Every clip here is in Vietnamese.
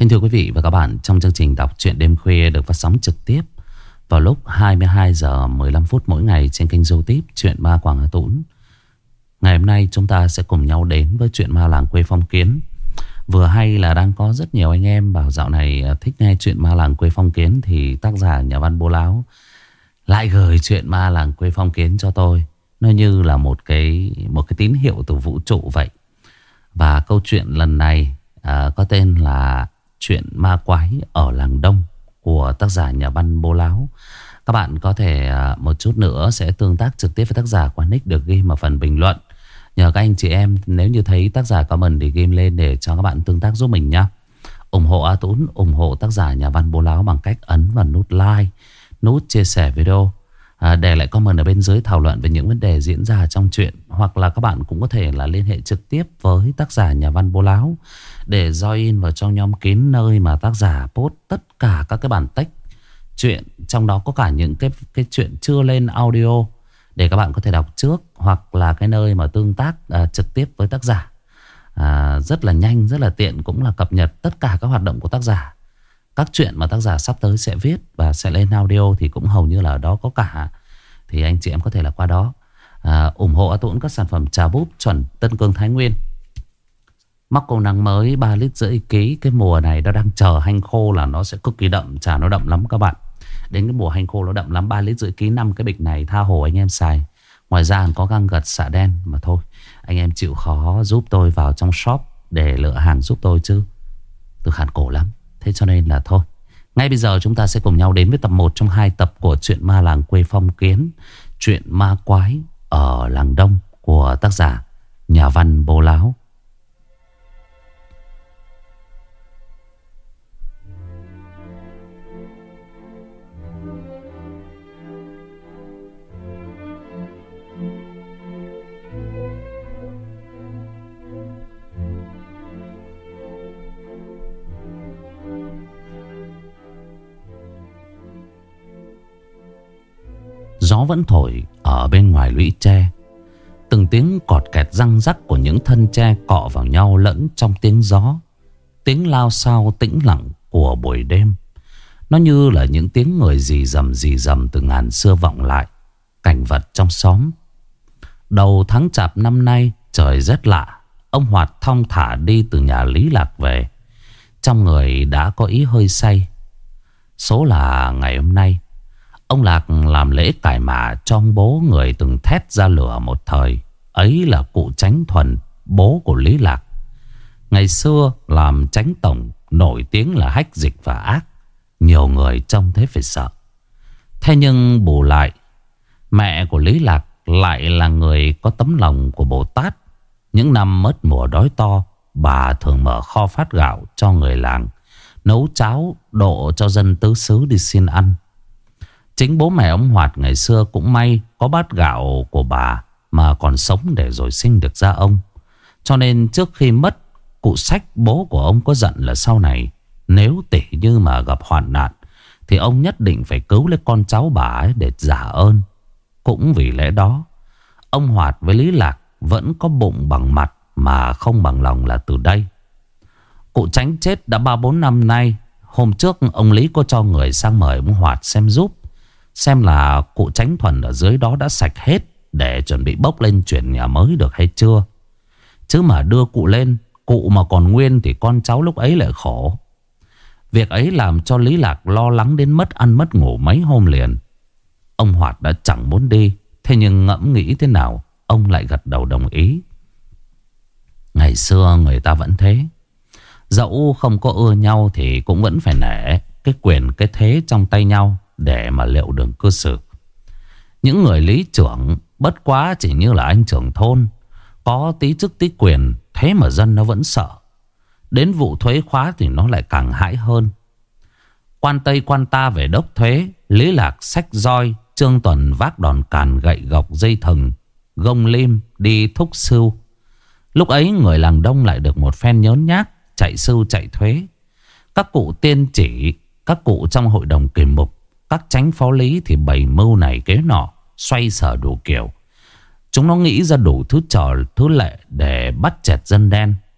Kính thưa quý vị và các bạn, trong chương trình đọc truyện đêm khuya được phát sóng trực tiếp vào lúc 22 giờ 15 phút mỗi ngày trên kênh YouTube Truyện Ma Quảng Hà Tũng. Ngày hôm nay chúng ta sẽ cùng nhau đến với Truyện Ma Làng Quê Phong Kiến. Vừa hay là đang có rất nhiều anh em bảo dạo này thích nghe Truyện Ma Làng Quê Phong Kiến, thì tác giả nhà văn Bố Láo lại gửi Truyện Ma Làng Quê Phong Kiến cho tôi. Nó như là một cái tín hiệu từ vũ trụ vậy. Và câu chuyện lần này có tên là Chuyện Ma Quái ở Làng Đông của tác giả nhà văn Bố Láo. Các bạn có thể một chút nữa sẽ tương tác trực tiếp với tác giả qua nick được ghi ở phần bình luận. Nhờ các anh chị em nếu như thấy tác giả comment thì ghi lên để cho các bạn tương tác giúp mình nhé. Ủng hộ A Tún, ủng hộ tác giả nhà văn Bố Láo bằng cách ấn vào nút like, nút chia sẻ video, để lại comment ở bên dưới thảo luận về những vấn đề diễn ra trong truyện. Hoặc là các bạn cũng có thể là liên hệ trực tiếp với tác giả nhà văn Bố Láo để join vào trong nhóm kín, nơi mà tác giả post tất cả các cái bản text chuyện, trong đó có cả những cái chuyện chưa lên audio để các bạn có thể đọc trước, hoặc là cái nơi mà tương tác trực tiếp với tác giả rất là nhanh, rất là tiện, cũng là cập nhật tất cả các hoạt động của tác giả. Các chuyện mà tác giả sắp tới sẽ viết và sẽ lên audio thì cũng hầu như là ở đó có cả. Thì anh chị em có thể là qua đó ủng hộ A Tũng các sản phẩm trà búp chuẩn Tân Cương Thái Nguyên. Mắc công năng mới 3,5 lít ký. Cái mùa này nó đang chờ hanh khô là nó sẽ cực kỳ đậm. Trà nó đậm lắm các bạn. Đến cái mùa hanh khô nó đậm lắm. 3,5 lít ký, 5 cái bịch này tha hồ anh em xài. Ngoài ra có găng gật xạ đen. Mà thôi, anh em chịu khó giúp tôi vào trong shop để lựa hàng giúp tôi chứ tôi khản cổ lắm. Thế cho nên là thôi, ngay bây giờ chúng ta sẽ cùng nhau đến với tập 1 trong 2 tập của Chuyện Ma Làng Quê Phong Kiến, Chuyện Ma Quái ở Làng Đông của tác giả nhà văn Bố Láo. Gió vẫn thổi ở bên ngoài lũy tre. Từng tiếng cọt kẹt răng rắc của những thân tre cọ vào nhau lẫn trong tiếng gió. Tiếng lao xao tĩnh lặng của buổi đêm. Nó như là những tiếng người rì rầm từ ngàn xưa vọng lại. Cảnh vật trong xóm. Đầu tháng Chạp năm nay trời rất lạ. Ông Hoạt thong thả đi từ nhà Lý Lạc về. Trong người đã có ý hơi say. Số là ngày hôm nay ông Lạc làm lễ cải mạ cho ông bố người từng thét ra lửa một thời. Ấy là cụ Chánh Thuần, bố của Lý Lạc. Ngày xưa làm chánh tổng, nổi tiếng là hách dịch và ác. Nhiều người trông thế phải sợ. Thế nhưng bù lại, mẹ của Lý Lạc lại là người có tấm lòng của Bồ Tát. Những năm mất mùa đói to, bà thường mở kho phát gạo cho người làng, nấu cháo độ cho dân tứ xứ đi xin ăn. Chính bố mẹ ông Hoạt ngày xưa cũng may có bát gạo của bà mà còn sống để rồi sinh được ra ông. Cho nên trước khi mất, cụ Sách bố của ông có dặn là sau này nếu tỉ như mà gặp hoạn nạn thì ông nhất định phải cứu lấy con cháu bà ấy để trả ơn. Cũng vì lẽ đó, ông Hoạt với Lý Lạc vẫn có bụng bằng mặt mà không bằng lòng là từ đây. Cụ Chánh chết đã 3-4 năm nay. Hôm trước ông Lý có cho người sang mời ông Hoạt xem giúp, xem là cụ Chánh Thuần ở dưới đó đã sạch hết để chuẩn bị bốc lên chuyển nhà mới được hay chưa. Chứ mà đưa cụ lên, cụ mà còn nguyên thì con cháu lúc ấy lại khổ. Việc ấy làm cho Lý Lạc lo lắng đến mất ăn mất ngủ mấy hôm liền. Ông Hoạt đã chẳng muốn đi. Thế nhưng ngẫm nghĩ thế nào, ông lại gật đầu đồng ý. Ngày xưa người ta vẫn thế. Dẫu không có ưa nhau thì cũng vẫn phải nể cái quyền cái thế trong tay nhau để mà liệu đường cư xử. Những người lý trưởng bất quá chỉ như là anh trưởng thôn, có tí chức tí quyền, thế mà dân nó vẫn sợ. Đến vụ thuế khóa thì nó lại càng hãi hơn. Quan Tây quan ta về đốc thuế, Lý Lạc xách roi, Trương Tuần vác đòn càn gậy gộc dây thừng, gông lim đi thúc sưu. Lúc ấy người làng Đông lại được một phen nhớn nhác, chạy sưu chạy thuế. Các cụ tiên chỉ, các cụ trong hội đồng kiềm mục, các chánh phó lý thì bày mưu này kế nọ, xoay sở đủ kiểu. Chúng nó nghĩ ra đủ thứ trò thứ lệ để bắt chẹt dân đen.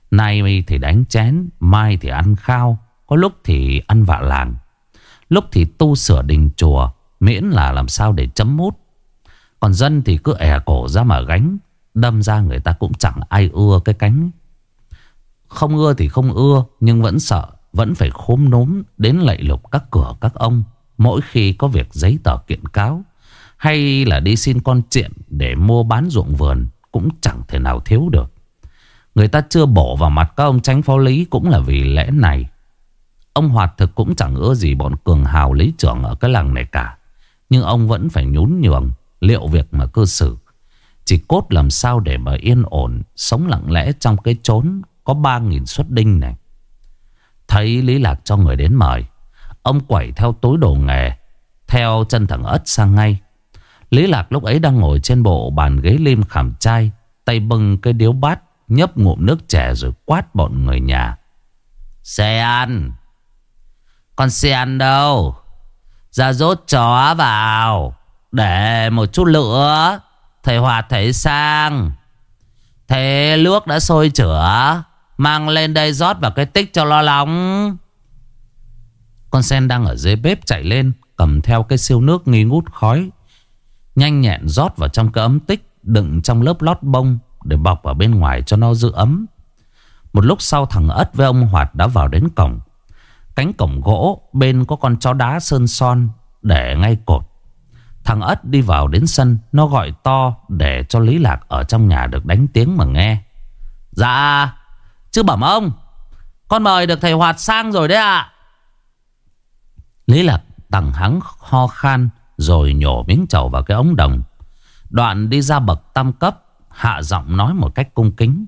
Nay thì đánh chén, mai thì ăn khao, có lúc thì ăn vạ làng, lúc thì tu sửa đình chùa, miễn là làm sao để chấm mút. Còn dân thì cứ è cổ ra mà gánh, đâm ra người ta cũng chẳng ai ưa cái cánh. Không ưa thì không ưa, nhưng vẫn sợ, vẫn phải khốm núm đến lạy lục các cửa các ông mỗi khi có việc giấy tờ kiện cáo, hay là đi xin con chiện để mua bán ruộng vườn, cũng chẳng thể nào thiếu được. Người ta chưa bổ vào mặt các ông chánh phó lý cũng là vì lẽ này. Ông Hoạt thực cũng chẳng ưa gì bọn cường hào lý trưởng ở cái làng này cả, nhưng ông vẫn phải nhún nhường liệu việc mà cư xử. Chỉ cốt làm sao để mà yên ổn, sống lặng lẽ trong cái chốn có 3.000 suất đinh này. Thấy Lý Lạc cho người đến mời, ông quẩy theo túi đồ nghề, theo chân thằng Ất sang ngay. Lý Lạc lúc ấy đang ngồi trên bộ bàn ghế lim khảm trai, tay bưng cái điếu bát, nhấp ngụm nước chè rồi quát bọn người nhà: "Xe ăn." "Con xe ăn đâu? Ra rốt chó vào, để một chút nữa thầy Hoạt thầy sang. Thế nước đã sôi chửa, mang lên đây rót vào cái tích cho lo nóng." Con sen đang ở dưới bếp chạy lên, cầm theo cái siêu nước nghi ngút khói, nhanh nhẹn rót vào trong cái ấm tích đựng trong lớp lót bông để bọc ở bên ngoài cho nó giữ ấm. Một lúc sau thằng Ất với ông Hoạt đã vào đến cổng. Cánh cổng gỗ bên có con chó đá sơn son để ngay cột. Thằng Ất đi vào đến sân, nó gọi to để cho Lý Lạc ở trong nhà được đánh tiếng mà nghe: "Dạ, chứ bẩm ông, con mời được thầy Hoạt sang rồi đấy ạ." Lý Lạc tằng hắng ho khan rồi nhổ miếng trầu vào cái ống đồng. Đoạn đi ra bậc tam cấp, hạ giọng nói một cách cung kính: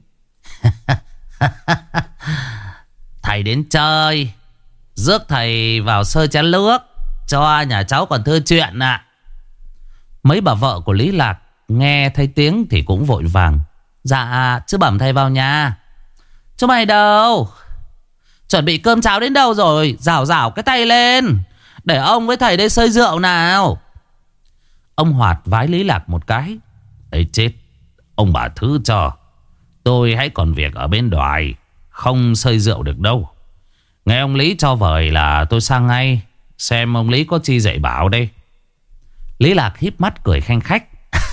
"Thầy đến chơi, rước thầy vào sơi chén nước, cho nhà cháu còn thưa chuyện ạ." Mấy bà vợ của Lý Lạc nghe thấy tiếng thì cũng vội vàng: "Dạ, chứ bẩm thầy vào nhà." "Chú mày đâu? Chuẩn bị cơm cháo đến đâu rồi? Rảo rảo cái tay lên, để ông với thầy đây sơi rượu nào." Ông Hoạt vái Lý Lạc một cái: "Ấy chết, ông bà thứ cho, tôi hãy còn việc ở bên đoài, không sơi rượu được đâu. Nghe ông Lý cho vời là tôi sang ngay, xem ông Lý có chi dạy bảo đây." Lý Lạc híp mắt cười khanh khách: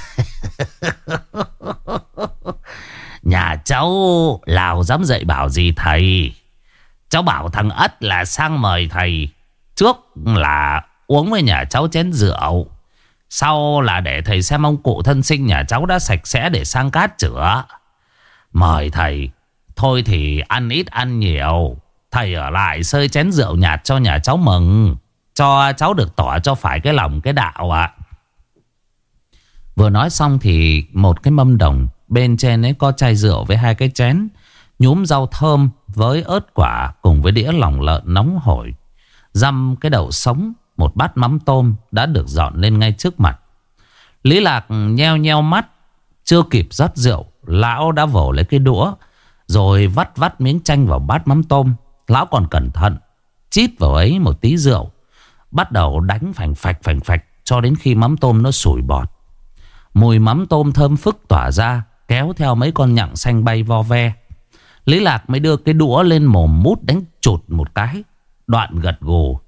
"Nhà cháu nào dám dạy bảo gì thầy. Cháu bảo thằng Ất là sang mời thầy, trước là uống với nhà cháu chén rượu, sau là để thầy xem ông cụ thân sinh nhà cháu đã sạch sẽ để sang cát chữa. Mời thầy, thôi thì ăn ít ăn nhiều, thầy ở lại sơi chén rượu nhạt cho nhà cháu mừng, cho cháu được tỏ cho phải cái lòng cái đạo ạ." Vừa nói xong thì một cái mâm đồng bên trên ấy có chai rượu với 2 cái chén, nhúm rau thơm với ớt quả cùng với đĩa lòng lợn nóng hổi, dăm cái đậu sống, một bát mắm tôm đã được dọn lên ngay trước mặt. Lý Lạc nheo nheo mắt, chưa kịp rót rượu, lão đã vồ lấy cái đũa rồi vắt vắt miếng chanh vào bát mắm tôm. Lão còn cẩn thận chít vào ấy một tí rượu, bắt đầu đánh phành phạch cho đến khi mắm tôm nó sủi bọt. Mùi mắm tôm thơm phức tỏa ra, kéo theo mấy con nhặng xanh bay vo ve. Lý Lạc mới đưa cái đũa lên mồm mút đánh chụt một cái, đoạn gật gù: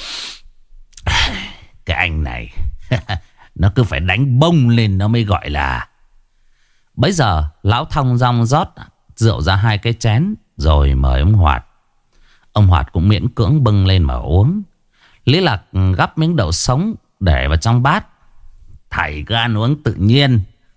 "Cái anh này nó cứ phải đánh bông lên nó mới gọi là." Bấy giờ lão thong dong rót rượu ra 2 cái chén rồi mời ông Hoạt. Ông Hoạt cũng miễn cưỡng bưng lên mà uống. Lý Lạc gắp miếng đậu sống để vào trong bát: "Thầy cứ ăn uống tự nhiên."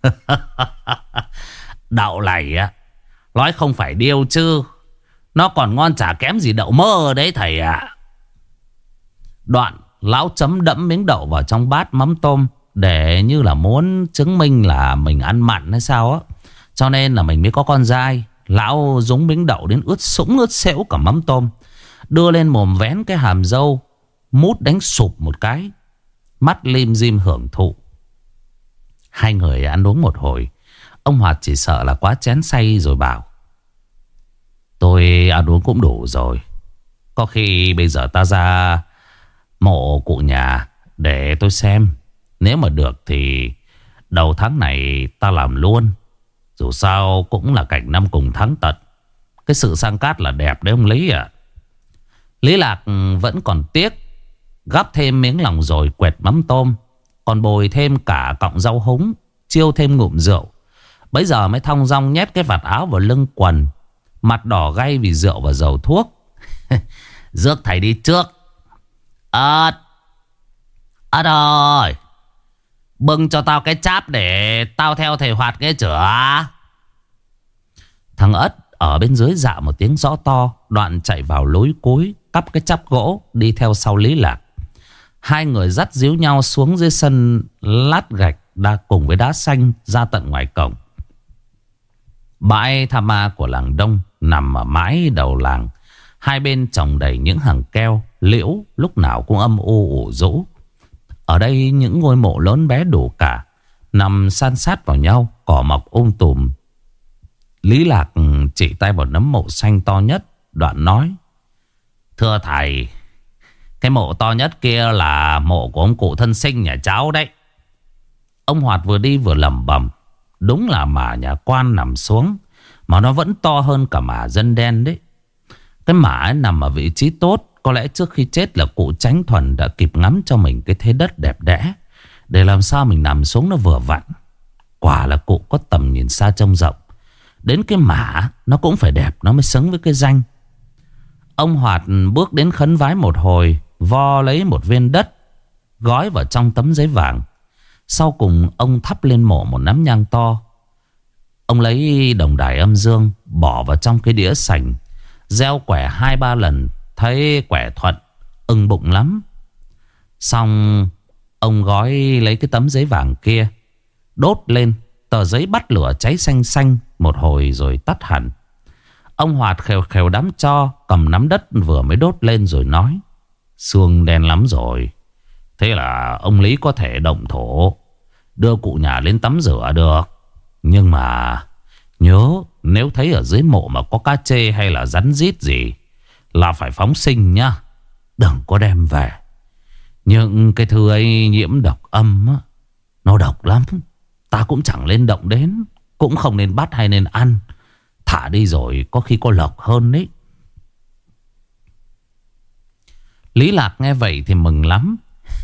"Đậu này á, nói không phải điêu chứ, nó còn ngon chả kém gì đậu mơ đấy thầy ạ." Đoạn lão chấm đẫm miếng đậu vào trong bát mắm tôm, để như là muốn chứng minh là mình ăn mặn hay sao á, cho nên là mình mới có con dai. Lão dúng miếng đậu đến ướt sũng ướt xễu cả mắm tôm, đưa lên mồm vén cái hàm râu, mút đánh sụp một cái, mắt lim dim hưởng thụ. Hai người ăn uống một hồi, ông Hoạt chỉ sợ là quá chén say rồi bảo: "Tôi ăn uống cũng đủ rồi, có khi bây giờ ta ra mộ cụ nhà để tôi xem. Nếu mà được thì đầu tháng này ta làm luôn. Dù sao cũng là cảnh năm cùng tháng tận, Cái sự sang cát là đẹp đấy ông Lý ạ. Lý Lạc vẫn còn tiếc, gắp thêm miếng lòng rồi quẹt mắm tôm, còn bồi thêm cả cọng rau húng, chiêu thêm ngụm rượu. Bấy giờ mới thong dong nhét cái vạt áo vào lưng quần, mặt đỏ gay vì rượu và dầu thuốc. Rước thầy đi trước. Ất ơi, bưng cho tao cái cháp để tao theo thầy Hoạt nghe chửa. Thằng Ất ở bên dưới dạ một tiếng rõ to, đoạn chạy vào lối cuối, cắp cái cháp gỗ đi theo sau Lý Lạc. Hai người dắt díu nhau xuống dưới sân lát gạch cùng với đá xanh ra tận ngoài cổng. Bãi tha ma của làng Đông nằm ở mãi đầu làng. Hai bên trồng đầy những hàng keo, liễu lúc nào cũng âm u ủ rũ. Ở đây những ngôi mộ lớn bé đủ cả, nằm san sát vào nhau, cỏ mọc tùm. Lý Lạc chỉ tay vào nấm mộ xanh to nhất, đoạn nói: Thưa thầy, cái mộ to nhất kia là mộ của ông cụ thân sinh nhà cháu đấy. Ông Hoạt vừa đi vừa lẩm bẩm: Đúng là mả nhà quan nằm xuống, mà nó vẫn to hơn cả mả dân đen đấy. Cái mả ấy nằm ở vị trí tốt. Có lẽ trước khi chết là cụ Chánh Thuần đã kịp ngắm cho mình cái thế đất đẹp đẽ, để làm sao mình nằm xuống nó vừa vặn. Quả là cụ có tầm nhìn xa trông rộng. Đến cái mả nó cũng phải đẹp, nó mới xứng với cái danh. Ông Hoạt bước đến khấn vái một hồi, vo lấy một viên đất, gói vào trong tấm giấy vàng. Sau cùng ông thắp lên mộ một nắm nhang to. Ông lấy đồng đài âm dương bỏ vào trong cái đĩa sành, gieo quẻ 2-3 lần, thấy quẻ thuận, ưng bụng lắm. Xong ông gói lấy cái tấm giấy vàng kia, đốt lên. Tờ giấy bắt lửa cháy xanh xanh một hồi rồi tắt hẳn. Ông Hoạt khều khều đám tro, cầm nắm đất vừa mới đốt lên rồi nói: Sương đen lắm rồi. Thế là ông Lý có thể động thổ, đưa cụ nhà lên tắm rửa được. Nhưng mà nhớ, nếu thấy ở dưới mộ mà có cá chê hay là rắn rít gì là phải phóng sinh nhá, đừng có đem về. Nhưng cái thứ ấy nhiễm độc âm á, nó độc lắm. Ta cũng chẳng lên động đến, cũng không nên bắt hay nên ăn. Thả đi rồi có khi có lộc hơn đấy. Lý Lạc nghe vậy thì mừng lắm.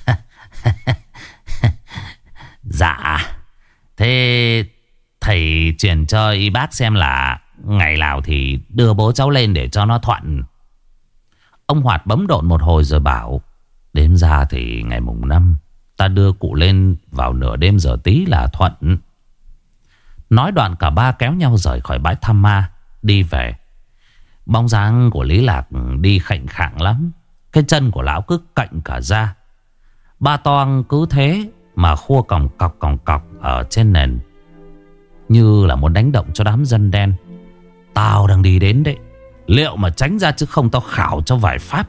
Dạ, thế thầy truyền cho y bác xem là ngày nào thì đưa bố cháu lên để cho nó thuận. Ông Hoạt bấm độn một hồi rồi bảo: Đếm ra thì ngày mùng 5 ta đưa cụ lên vào nửa đêm giờ tí là thuận. Nói đoạn cả ba kéo nhau rời khỏi bãi thăm ma, đi về. Bóng dáng của Lý Lạc đi khệnh khạng lắm. Cái chân của lão cứ cạnh cả ra. Ba toang cứ thế mà khua còng cọc ở trên nền, như là muốn đánh động cho đám dân đen. Tao đang đi đến đấy, liệu mà tránh ra chứ không tao khảo cho vài phát.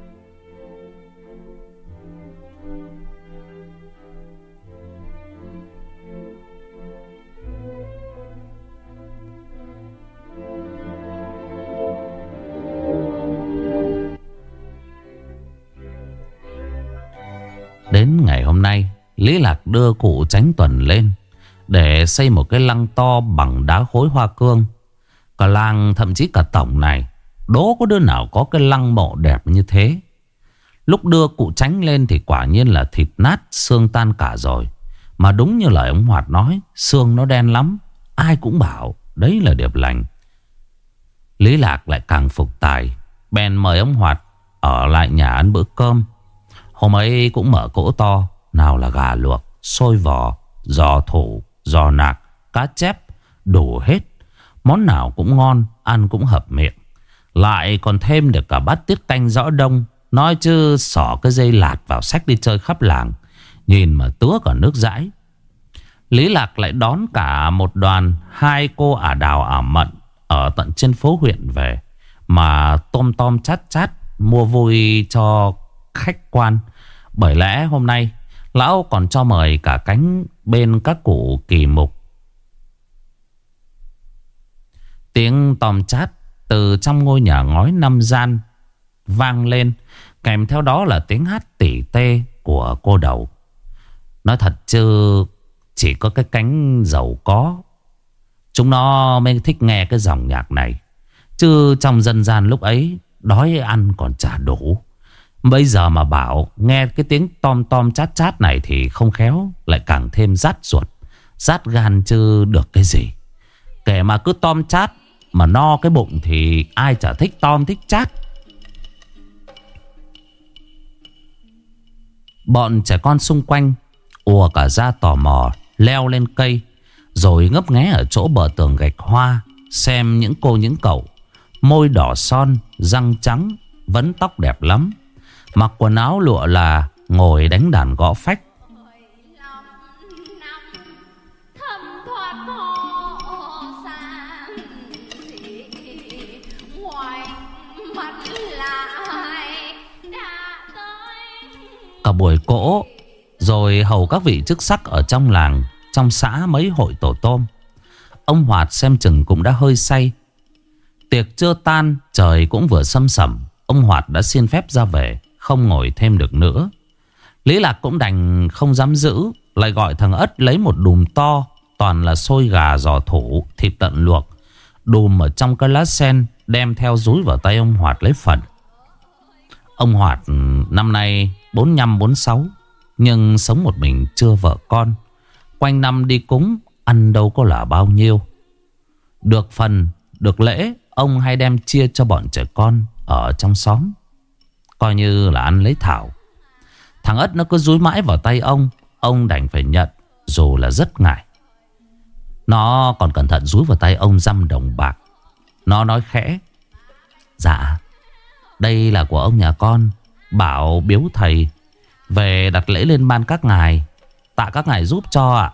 Đến ngày hôm nay, Lý Lạc đưa cụ Chánh Tuần lên để xây một cái lăng to bằng đá khối hoa cương. Cả làng, thậm chí cả tổng này, đố có đứa nào có cái lăng mộ đẹp như thế. Lúc đưa cụ Chánh lên thì quả nhiên là thịt nát, xương tan cả rồi. Mà đúng như lời ông Hoạt nói, xương nó đen lắm. Ai cũng bảo đấy là điệp lành. Lý Lạc lại càng phục tài, bèn mời ông Hoạt ở lại nhà ăn bữa cơm. Hôm ấy cũng mở cỗ to, nào là gà luộc, xôi vò, giò thủ, giò nạc, cá chép, đủ hết. Món nào cũng ngon, ăn cũng hợp miệng. Lại còn thêm được cả bát tiết canh rõ đông. Nói chứ xỏ cái dây lạt vào xách đi chơi khắp làng, nhìn mà tứa cả nước dãi. Lý Lạc lại đón cả một đoàn 2 cô ả đào ả mận ở tận trên phố huyện về, mà tôm tom chát chát mua vui cho khách quan. Bởi lẽ hôm nay lão còn cho mời cả cánh bên các cụ kỳ mục. Tiếng tom chát từ trong ngôi nhà ngói 5 gian vang lên, kèm theo đó là tiếng hát tỉ tê của cô Đầu. Nói thật chứ chỉ có cái cánh giàu có chúng nó mới thích nghe cái dòng nhạc này. Chứ trong dân gian lúc ấy đói ăn còn chả đủ. Bây giờ mà bảo nghe cái tiếng tom tom chát chát này thì không khéo lại càng thêm rát ruột, rát gan chứ được cái gì. Kể mà cứ tom chát mà no cái bụng thì ai chả thích tom thích chát. Bọn trẻ con xung quanh ùa cả ra tò mò leo lên cây, rồi ngấp nghé ở chỗ bờ tường gạch hoa, xem những cô những cậu môi đỏ son, răng trắng, vấn tóc đẹp lắm, mặc quần áo lụa là ngồi đánh đàn gõ phách. Cả buổi cỗ, rồi hầu các vị chức sắc ở trong làng, trong xã mấy hội tổ tôm. Ông Hoạt xem chừng cũng đã hơi say. Tiệc chưa tan, trời cũng vừa sâm sẩm. Ông Hoạt đã xin phép ra về, không ngồi thêm được nữa. Lý Lạc cũng đành không dám giữ, lại gọi thằng Ất lấy một đùm to, toàn là xôi gà giò thủ, thịt tận luộc, đùm ở trong cái lá sen, đem theo dúi vào tay ông Hoạt lấy phần. Ông Hoạt năm nay 45-46, nhưng sống một mình chưa vợ con. Quanh năm đi cúng, ăn đâu có là bao nhiêu. Được phần, được lễ, ông hay đem chia cho bọn trẻ con ở trong xóm, coi như là ăn lấy thảo. Thằng Ất nó cứ dúi mãi vào tay ông đành phải nhận, dù là rất ngại. Nó còn cẩn thận dúi vào tay ông 5 đồng bạc. Nó nói khẽ: "Dạ, đây là của ông nhà con, bảo biếu thầy về đặt lễ lên ban các ngài, tạ các ngài giúp cho ạ."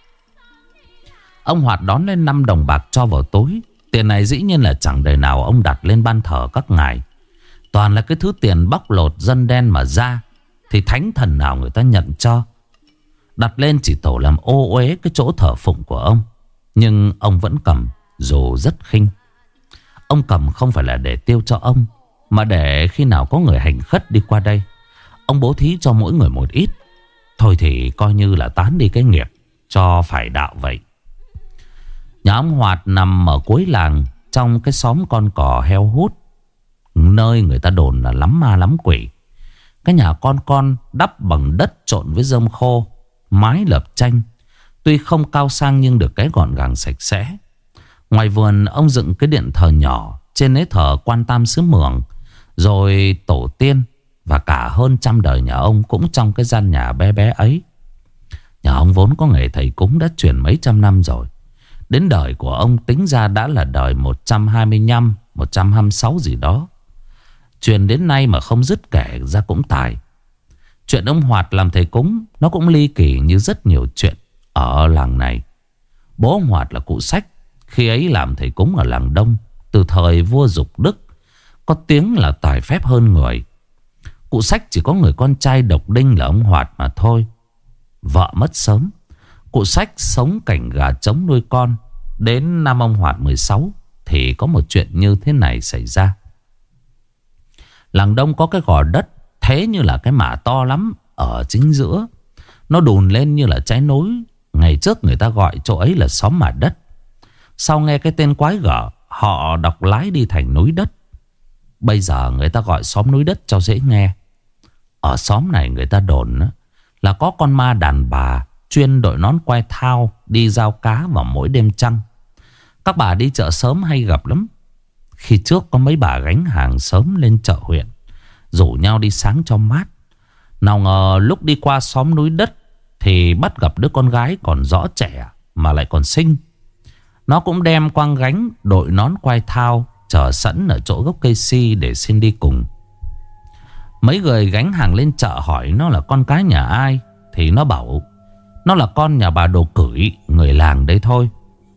Ông Hoạt đón lên 5 đồng bạc cho vào túi. Tiền này dĩ nhiên là chẳng đời nào ông đặt lên ban thờ các ngài. Toàn là cái thứ tiền bóc lột dân đen mà ra, thì thánh thần nào người ta nhận cho. Đặt lên chỉ tổ làm ô uế cái chỗ thờ phụng của ông. Nhưng ông vẫn cầm, dù rất khinh. Ông cầm không phải là để tiêu cho ông, mà để khi nào có người hành khất đi qua đây, ông bố thí cho mỗi người một ít. Thôi thì coi như là tán đi cái nghiệp cho phải đạo vậy. Nhà ông Hoạt nằm ở cuối làng, trong cái xóm con cò heo hút, nơi người ta đồn là lắm ma lắm quỷ. Cái nhà con đắp bằng đất trộn với rơm khô, mái lợp tranh. Tuy không cao sang nhưng được cái gọn gàng sạch sẽ. Ngoài vườn ông dựng cái điện thờ nhỏ, trên ấy thờ quan tam xứ Mường, rồi tổ tiên, và cả hơn 100 đời nhà ông cũng trong cái gian nhà bé bé ấy. Nhà ông vốn có nghề thầy cúng đã truyền mấy trăm năm rồi. Đến đời của ông tính ra đã là đời 125, 126 gì đó. Truyền đến nay mà không dứt kể ra cũng tài. Chuyện ông Hoạt làm thầy cúng nó cũng ly kỳ như rất nhiều chuyện ở làng này. Bố ông Hoạt là cụ Sách, khi ấy làm thầy cúng ở làng Đông, từ thời vua Dục Đức, có tiếng là tài phép hơn người. Cụ Sách chỉ có người con trai độc đinh là ông Hoạt mà thôi. Vợ mất sớm, cụ Sách sống cảnh gà trống nuôi con. Đến năm ông Hoạt 16 thì có một chuyện như thế này xảy ra. Làng Đông có cái gò đất thế như là cái mả to lắm ở chính giữa. Nó đùn lên như là trái nối. Ngày trước người ta gọi chỗ ấy là xóm mả đất. Sau nghe cái tên quái gở, họ đọc lái đi thành núi đất. Bây giờ người ta gọi xóm núi đất cho dễ nghe. Ở xóm này người ta đồn là có con ma đàn bà chuyên đội nón quai thao đi giao cá vào mỗi đêm trăng. Các bà đi chợ sớm hay gặp lắm. Khi trước có mấy bà gánh hàng sớm lên chợ huyện, rủ nhau đi sáng cho mát. Nào ngờ lúc đi qua xóm núi đất thì bắt gặp đứa con gái còn rõ trẻ mà lại còn xinh. Nó cũng đem quang gánh, đội nón quai thao, chờ sẵn ở chỗ gốc cây si để xin đi cùng. Mấy người gánh hàng lên chợ hỏi nó là con cái nhà ai, thì nó bảo nó là con nhà bà Đồ Cửi, người làng đây thôi.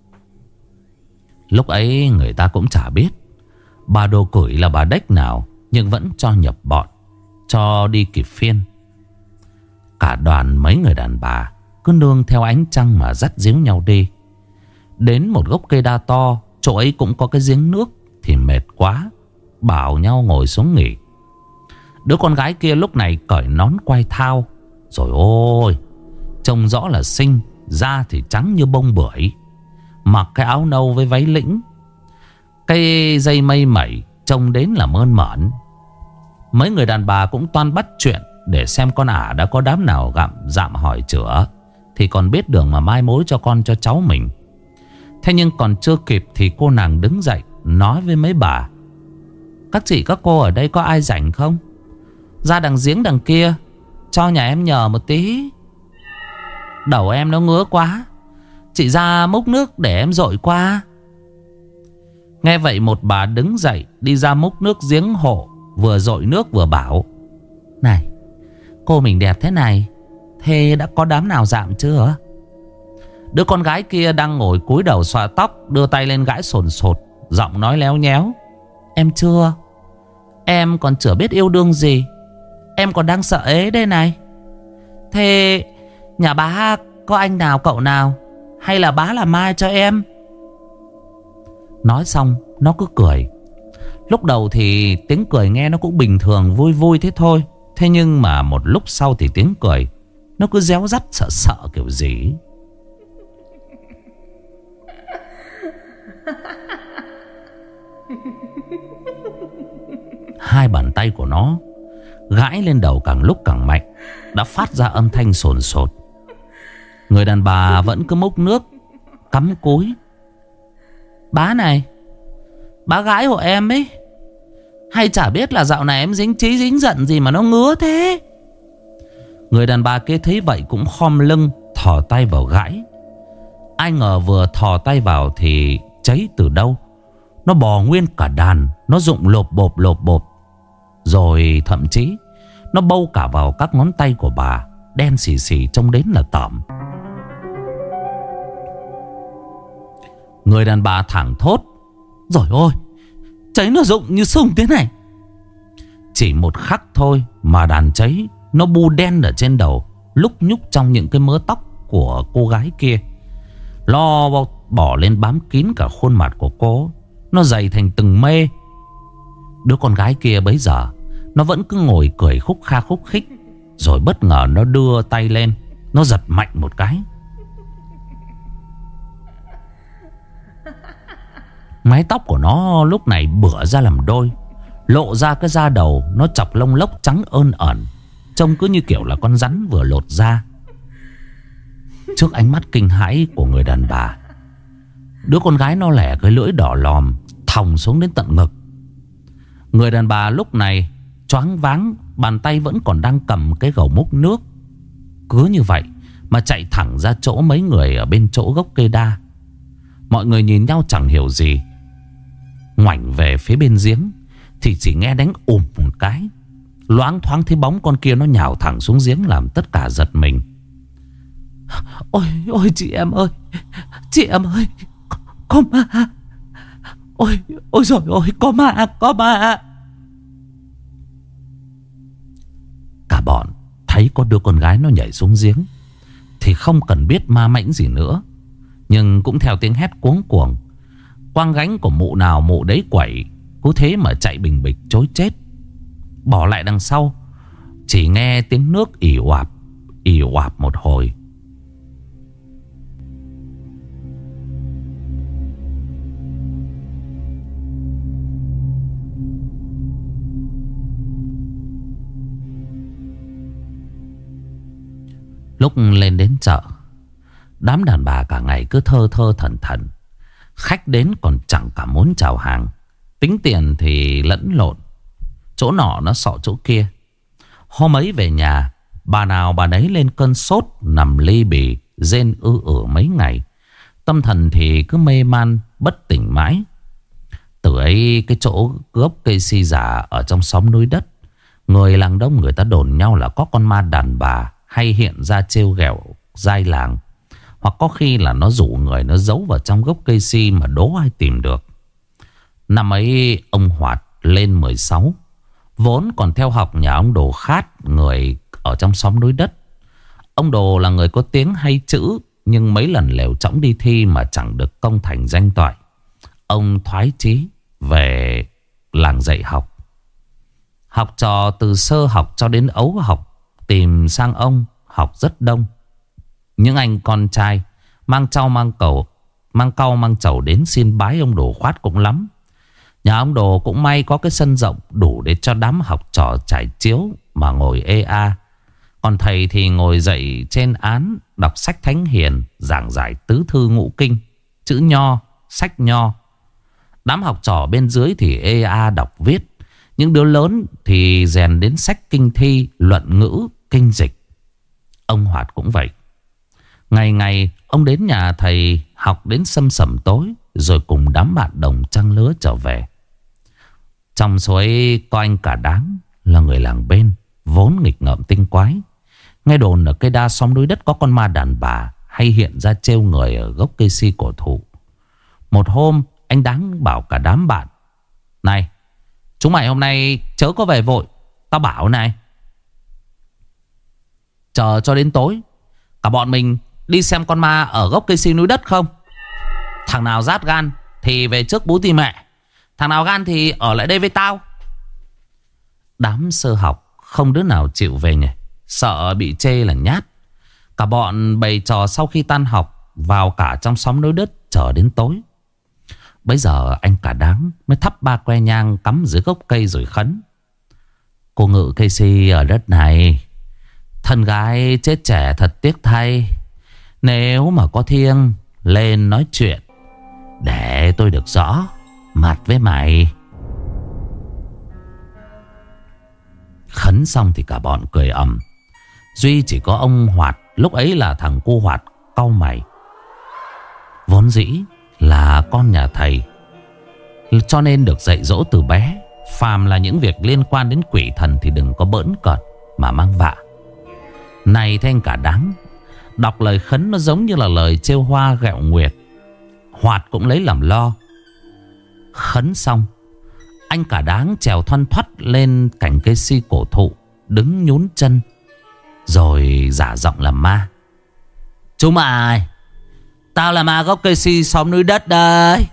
Lúc ấy người ta cũng chả biết bà Đồ Cửi là bà đếch nào, nhưng vẫn cho nhập bọn, cho đi kịp phiên. Cả đoàn mấy người đàn bà cứ nương theo ánh trăng mà dắt díu nhau đi. Đến một gốc cây đa to, chỗ ấy cũng có cái giếng nước, thì mệt quá, bảo nhau ngồi xuống nghỉ. Đứa con gái kia lúc này cởi nón quai thao, rồi ôi, trông rõ là xinh, da thì trắng như bông bưởi, mặc cái áo nâu với váy lĩnh. Cây dây mây mẩy trông đến là mơn mởn. Mấy người đàn bà cũng toan bắt chuyện để xem con ả đã có đám nào dạm hỏi chữa thì còn biết đường mà mai mối cho con cho cháu mình. Thế nhưng còn chưa kịp thì cô nàng đứng dậy nói với mấy bà: các chị các cô ở đây có ai rảnh không? Ra đằng giếng đằng kia cho nhà em nhờ một tí. Đầu em nó ngứa quá, chị ra múc nước để em dội qua. Nghe vậy một bà đứng dậy đi ra múc nước giếng hộ, vừa dội nước vừa bảo: này, cô mình đẹp thế này, thế đã có đám nào dạm chưa? Đứa con gái kia đang ngồi cúi đầu xoa tóc, đưa tay lên gãi sồn sột, giọng nói léo nhéo: em chưa. Em còn chưa biết yêu đương gì, em còn đang sợ ế đây này. Thế nhà bá có anh nào cậu nào, hay là bá làm mai cho em? Nói xong nó cứ cười. Lúc đầu thì tiếng cười nghe nó cũng bình thường, vui vui thế thôi. Thế nhưng mà một lúc sau thì tiếng cười nó cứ réo rắt sợ sợ kiểu gì. Hai bàn tay của nó gãi lên đầu càng lúc càng mạnh, đã phát ra âm thanh sồn sột. Người đàn bà vẫn cứ múc nước cắm cúi: bá này, bá gãi hộ em ấy, hay chả biết là dạo này em dính chí dính giận gì mà nó ngứa thế. Người đàn bà kia thấy vậy cũng khom lưng thò tay vào gãi. Ai ngờ vừa thò tay vào thì cháy từ đâu nó bò nguyên cả đàn. Nó rụng lộp bộp. Rồi thậm chí nó bâu cả vào các ngón tay của bà, đen xì xì trông đến là tởm. Người đàn bà thảng thốt: rồi ôi, cháy nó rụng như sung thế này. Chỉ một khắc thôi mà đàn cháy nó bu đen ở trên đầu, lúc nhúc trong những cái mớ tóc của cô gái kia. Lo bỏ lên bám kín cả khuôn mặt của cô. Nó dày thành từng mê. Đứa con gái kia bấy giờ nó vẫn cứ ngồi cười khúc kha khúc khích. Rồi bất ngờ nó đưa tay lên, nó giật mạnh một cái. Mái tóc của nó lúc này bửa ra làm đôi, lộ ra cái da đầu nó chọc lông lốc trắng ơn ẩn, trông cứ như kiểu là con rắn vừa lột da. Trước ánh mắt kinh hãi của người đàn bà, đứa con gái nó lẻ cái lưỡi đỏ lòm thòng xuống đến tận ngực. Người đàn bà lúc này choáng váng, bàn tay vẫn còn đang cầm cái gầu múc nước. Cứ như vậy mà chạy thẳng ra chỗ mấy người ở bên chỗ gốc cây đa. Mọi người nhìn nhau chẳng hiểu gì, ngoảnh về phía bên giếng thì chỉ nghe đánh ùm một cái. Loáng thoáng thấy bóng con kia nó nhào thẳng xuống giếng, làm tất cả giật mình. Ôi chị em ơi, chị em ơi, có ma. Ôi rồi ôi, có ma. Cả bọn thấy có đứa con gái nó nhảy xuống giếng thì không cần biết ma mãnh gì nữa, nhưng cũng theo tiếng hét cuống cuồng. Quang gánh của mụ nào mụ đấy quẩy, cứ thế mà chạy bình bịch trối chết. Bỏ lại đằng sau chỉ nghe tiếng nước ì oạp một hồi. Lúc lên đến chợ, đám đàn bà cả ngày cứ thơ thơ thẩn thẩn. Khách đến còn chẳng cả muốn chào hàng. Tính tiền thì lẫn lộn, chỗ nọ nó xọ chỗ kia. Hôm ấy về nhà, bà nào bà nấy lên cơn sốt, nằm ly bì, rên mấy ngày. Tâm thần thì cứ mê man, bất tỉnh mãi. Từ ấy cái chỗ gốc cây si già ở trong xóm núi đất, người làng đông người ta đồn nhau là có con ma đàn bà hay hiện ra trêu ghẹo giai làng. Hoặc có khi là nó rủ người nó giấu vào trong gốc cây si mà đố ai tìm được. Năm ấy ông Hoạt lên 16, vốn còn theo học nhà ông Đồ Khát, người ở trong xóm núi đất. Ông Đồ là người có tiếng hay chữ, nhưng mấy lần lèo trõng đi thi mà chẳng được công thành danh toại. Ông thoái chí về làng dạy học. Học trò từ sơ học cho đến ấu học tìm sang ông học rất đông. Những anh con trai mang trau mang cau mang chầu đến xin bái ông Đồ Khoát cũng lắm. Nhà ông Đồ cũng may có cái sân rộng đủ để cho đám học trò trải chiếu mà ngồi ê a. Còn thầy thì ngồi dậy trên án, đọc sách thánh hiền, giảng giải tứ thư ngũ kinh, chữ nho, sách nho. Đám học trò bên dưới thì ê a đọc viết. Những đứa lớn thì rèn đến sách kinh thi, luận ngữ, kinh dịch. Ông Hoạt cũng vậy. Ngày ngày ông đến nhà thầy học đến sâm sẩm tối, rồi cùng đám bạn đồng trang lứa trở về. Trong số ấy có anh Cả Đáng, là người làng bên, vốn nghịch ngợm tinh quái. Nghe đồn ở cây đa xóm núi đất có con ma đàn bà hay hiện ra trêu người ở gốc cây si cổ thụ. Một hôm anh Đáng bảo cả đám bạn: "Này, chúng mày hôm nay chớ có về vội. Tao bảo này, chờ cho đến tối, cả bọn mình đi xem con ma ở gốc cây si núi đất không? Thằng nào rát gan thì về trước bú tìm mẹ, thằng nào gan thì ở lại đây với tao." Đám sơ học không đứa nào chịu về nhỉ, sợ bị chê là nhát. Cả bọn bày trò sau khi tan học vào cả trong xóm núi đất chờ đến tối. Bây giờ anh Cả Đáng mới thắp 3 que nhang cắm dưới gốc cây rồi khấn: "Cô ngự cây si ở đất này, thân gái chết trẻ thật tiếc thay. Nếu mà có thiêng lên nói chuyện để tôi được rõ mặt với mày." Khấn xong thì cả bọn cười ầm. Duy chỉ có ông Hoạt lúc ấy là thằng cu Hoạt cau mày. Vốn dĩ là con nhà thầy, cho nên được dạy dỗ từ bé, phàm là những việc liên quan đến quỷ thần thì đừng có bỡn cợt mà mang vạ. Này thế anh Cả Đáng đọc lời khấn nó giống như là lời trêu hoa ghẹo nguyệt. Hoạt cũng lấy làm lo. Khấn xong, anh Cả Đáng trèo thoăn thoắt lên cành cây si cổ thụ, đứng nhún chân, rồi giả giọng làm ma: "Chúng mày, tao là ma gốc cây si xóm núi đất đây."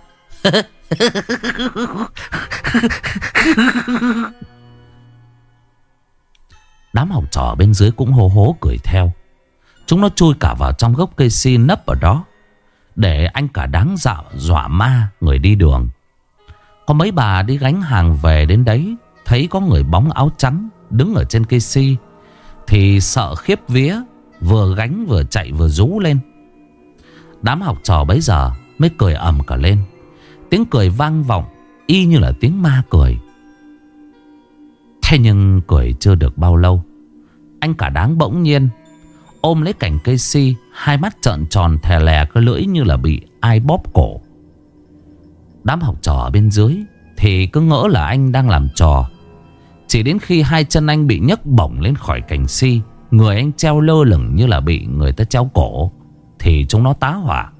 Đám học trò bên dưới cũng hô hố cười theo. Chúng nó chui cả vào trong gốc cây si nấp ở đó, để anh Cả Đáng dọa ma người đi đường. Có mấy bà đi gánh hàng về đến đấy, thấy có người bóng áo trắng đứng ở trên cây si thì sợ khiếp vía, vừa gánh vừa chạy vừa rú lên. Đám học trò bấy giờ mới cười ầm cả lên. Tiếng cười vang vọng y như là tiếng ma cười. Thế nhưng cười chưa được bao lâu, anh Cả Đáng bỗng nhiên ôm lấy cành cây si, hai mắt trợn tròn thè lè, cái lưỡi như là bị ai bóp cổ. Đám học trò ở bên dưới thì cứ ngỡ là anh đang làm trò. Chỉ đến khi hai chân anh bị nhấc bổng lên khỏi cành si, người anh treo lơ lửng như là bị người ta treo cổ, thì chúng nó tá hỏa: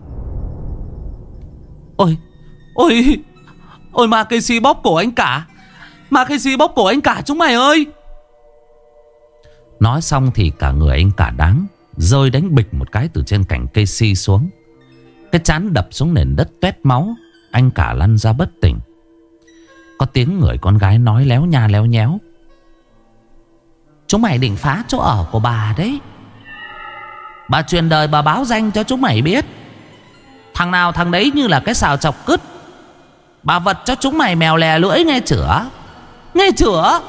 "Ôi, ôi, ôi, ma cây si bóp cổ anh Cả! Ma cây si bóp cổ anh Cả chúng mày ơi!" Nói xong thì cả người anh Cả Đáng rơi đánh bịch một cái từ trên cành cây si xuống. Cái trán đập xuống nền đất toét máu. Anh Cả lăn ra bất tỉnh. Có tiếng người con gái nói léo nha léo nhéo: "Chúng mày định phá chỗ ở của bà đấy. Bà truyền đời bà báo danh cho chúng mày biết. Thằng nào thằng đấy như là cái xào chọc cứt. Bà vật cho chúng mày mèo lè lưỡi nghe chửa. Nghe chửa."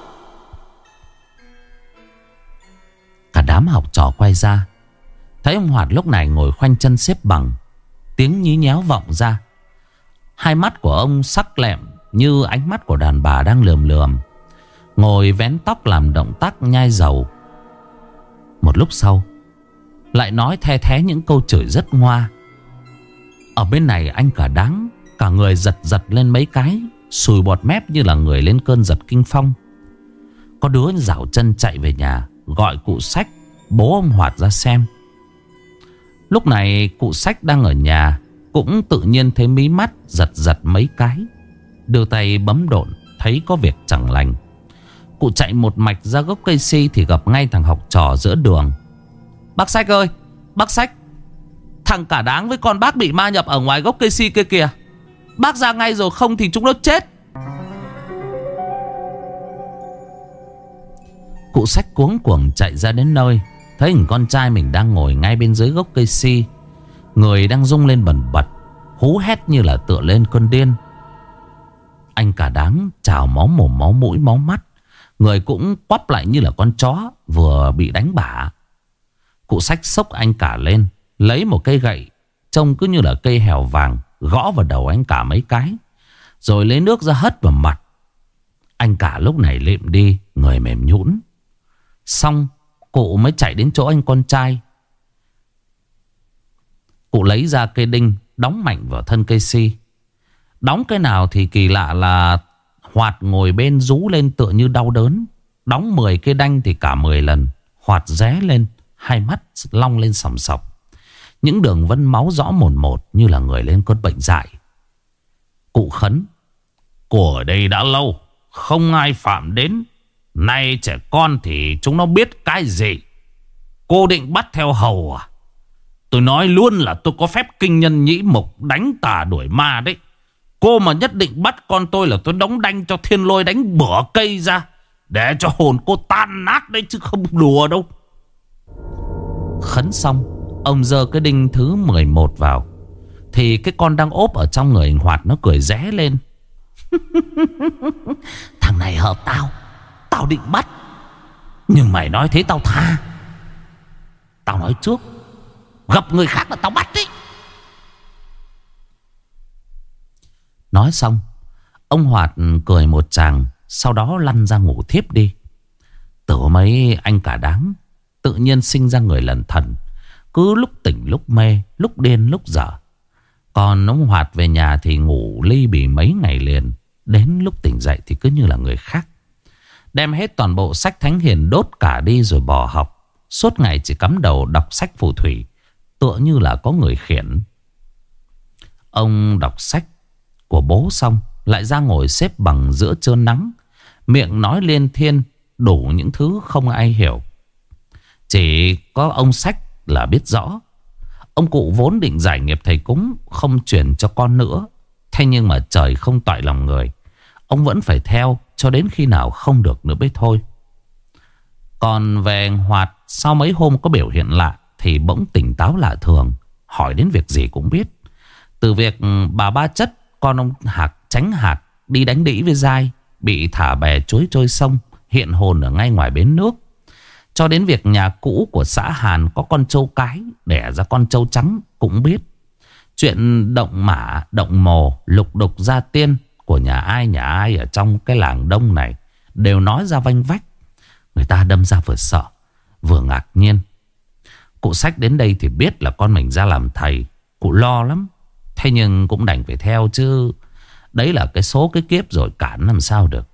Cả đám học trò quay ra, thấy ông Hoạt lúc này ngồi khoanh chân xếp bằng. Tiếng nhí nhéo vọng ra. Hai mắt của ông sắc lẹm như ánh mắt của đàn bà đang lườm lườm, ngồi vén tóc làm động tác nhai dầu. Một lúc sau lại nói the thé những câu chửi rất ngoa. Ở bên này anh Cả Đáng cả người giật giật lên mấy cái, sùi bọt mép như là người lên cơn giật kinh phong. Có đứa dạo chân chạy về nhà gọi cụ Sách, bố ông Hoạt ra xem. Lúc này cụ Sách đang ở nhà, cũng tự nhiên thấy mí mắt giật giật mấy cái, đưa tay bấm độn, thấy có việc chẳng lành. Cụ chạy một mạch ra gốc cây si thì gặp ngay thằng học trò giữa đường. "Bác Sách ơi, bác Sách, thằng Cả Đáng với con bác bị ma nhập ở ngoài gốc cây si kia kìa. Bác ra ngay rồi không thì chúng nó chết." Cụ Sách cuống cuồng chạy ra đến nơi, thấy thằng con trai mình đang ngồi ngay bên dưới gốc cây si, người đang rung lên bần bật, hú hét như là tựa lên cơn điên. Anh cả đáng trào máu mồm máu mũi máu mắt. Người cũng quắp lại như là con chó vừa bị đánh bả. Cụ Sách xốc anh cả lên, lấy một cây gậy trông cứ như là cây hèo vàng, gõ vào đầu anh cả mấy cái, rồi lấy nước ra hất vào mặt. Anh cả lúc này lịm đi, người mềm nhũn. Xong cụ mới chạy đến chỗ anh con trai. Cụ lấy ra cây đinh, đóng mạnh vào thân cây si. Đóng cái nào thì kỳ lạ là Hoạt ngồi bên rú lên tựa như đau đớn. Đóng 10 cây đanh thì cả 10 lần Hoạt ré lên, hai mắt long lên sòng sọc. Những đường vân máu rõ mồn một như là người lên cơn bệnh dại. Cụ khấn: của đây đã lâu, không ai phạm đến. Nay trẻ con thì chúng nó biết cái gì? Cô định bắt theo hầu à? Tôi nói luôn là tôi có phép kinh nhân nhĩ mục, đánh tà đuổi ma đấy. Cô mà nhất định bắt con tôi là tôi đóng đanh cho thiên lôi đánh bửa cây ra, để cho hồn cô tan nát đấy, chứ không đùa đâu. Khấn xong, ông giơ cái đinh thứ 11 vào, thì cái con đang ốp ở trong người Hoạt nó cười ré lên. Thằng này hợp tao, tao định bắt, nhưng mày nói thế tao tha. Tao nói trước, gặp người khác là tao bắt đấy. Nói xong, ông Hoạt cười một tràng, sau đó lăn ra ngủ thiếp đi. Từ mấy anh cả đáng tự nhiên sinh ra người lần thần, cứ lúc tỉnh lúc mê, lúc điên lúc dở. Còn ông Hoạt về nhà thì ngủ ly bì mấy ngày liền, đến lúc tỉnh dậy thì cứ như là người khác. Đem hết toàn bộ sách thánh hiền đốt cả đi rồi bỏ học. Suốt ngày chỉ cắm đầu đọc sách phù thủy, tựa như là có người khiển. Ông đọc sách của bố xong lại ra ngồi xếp bằng giữa trưa nắng, miệng nói liên thiên đủ những thứ không ai hiểu. Chỉ có ông Sách là biết rõ. Ông cụ vốn định giải nghiệp thầy cúng, không truyền cho con nữa. Thế nhưng mà trời không toại lòng người, ông vẫn phải theo cho đến khi nào không được nữa mới thôi. Còn về Hoạt, sau mấy hôm có biểu hiện lạ thì bỗng tỉnh táo lạ thường, hỏi đến việc gì cũng biết. Từ việc bà Ba Chất, con ông Hạc Tránh Hạc, đi đánh đĩ với dai, bị thả bè chuối trôi sông, hiện hồn ở ngay ngoài bến nước, cho đến việc nhà cũ của xã Hàn có con trâu cái đẻ ra con trâu trắng cũng biết. Chuyện động mã, động mồ, lục đục gia tiên của nhà ai ở trong cái làng đông này đều nói ra vanh vách. Người ta đâm ra vừa sợ vừa ngạc nhiên. Cụ Sách đến đây thì biết là con mình ra làm thầy, cụ lo lắm. Thế nhưng cũng đành phải theo chứ. Đấy là cái số cái kiếp rồi, cản làm sao được.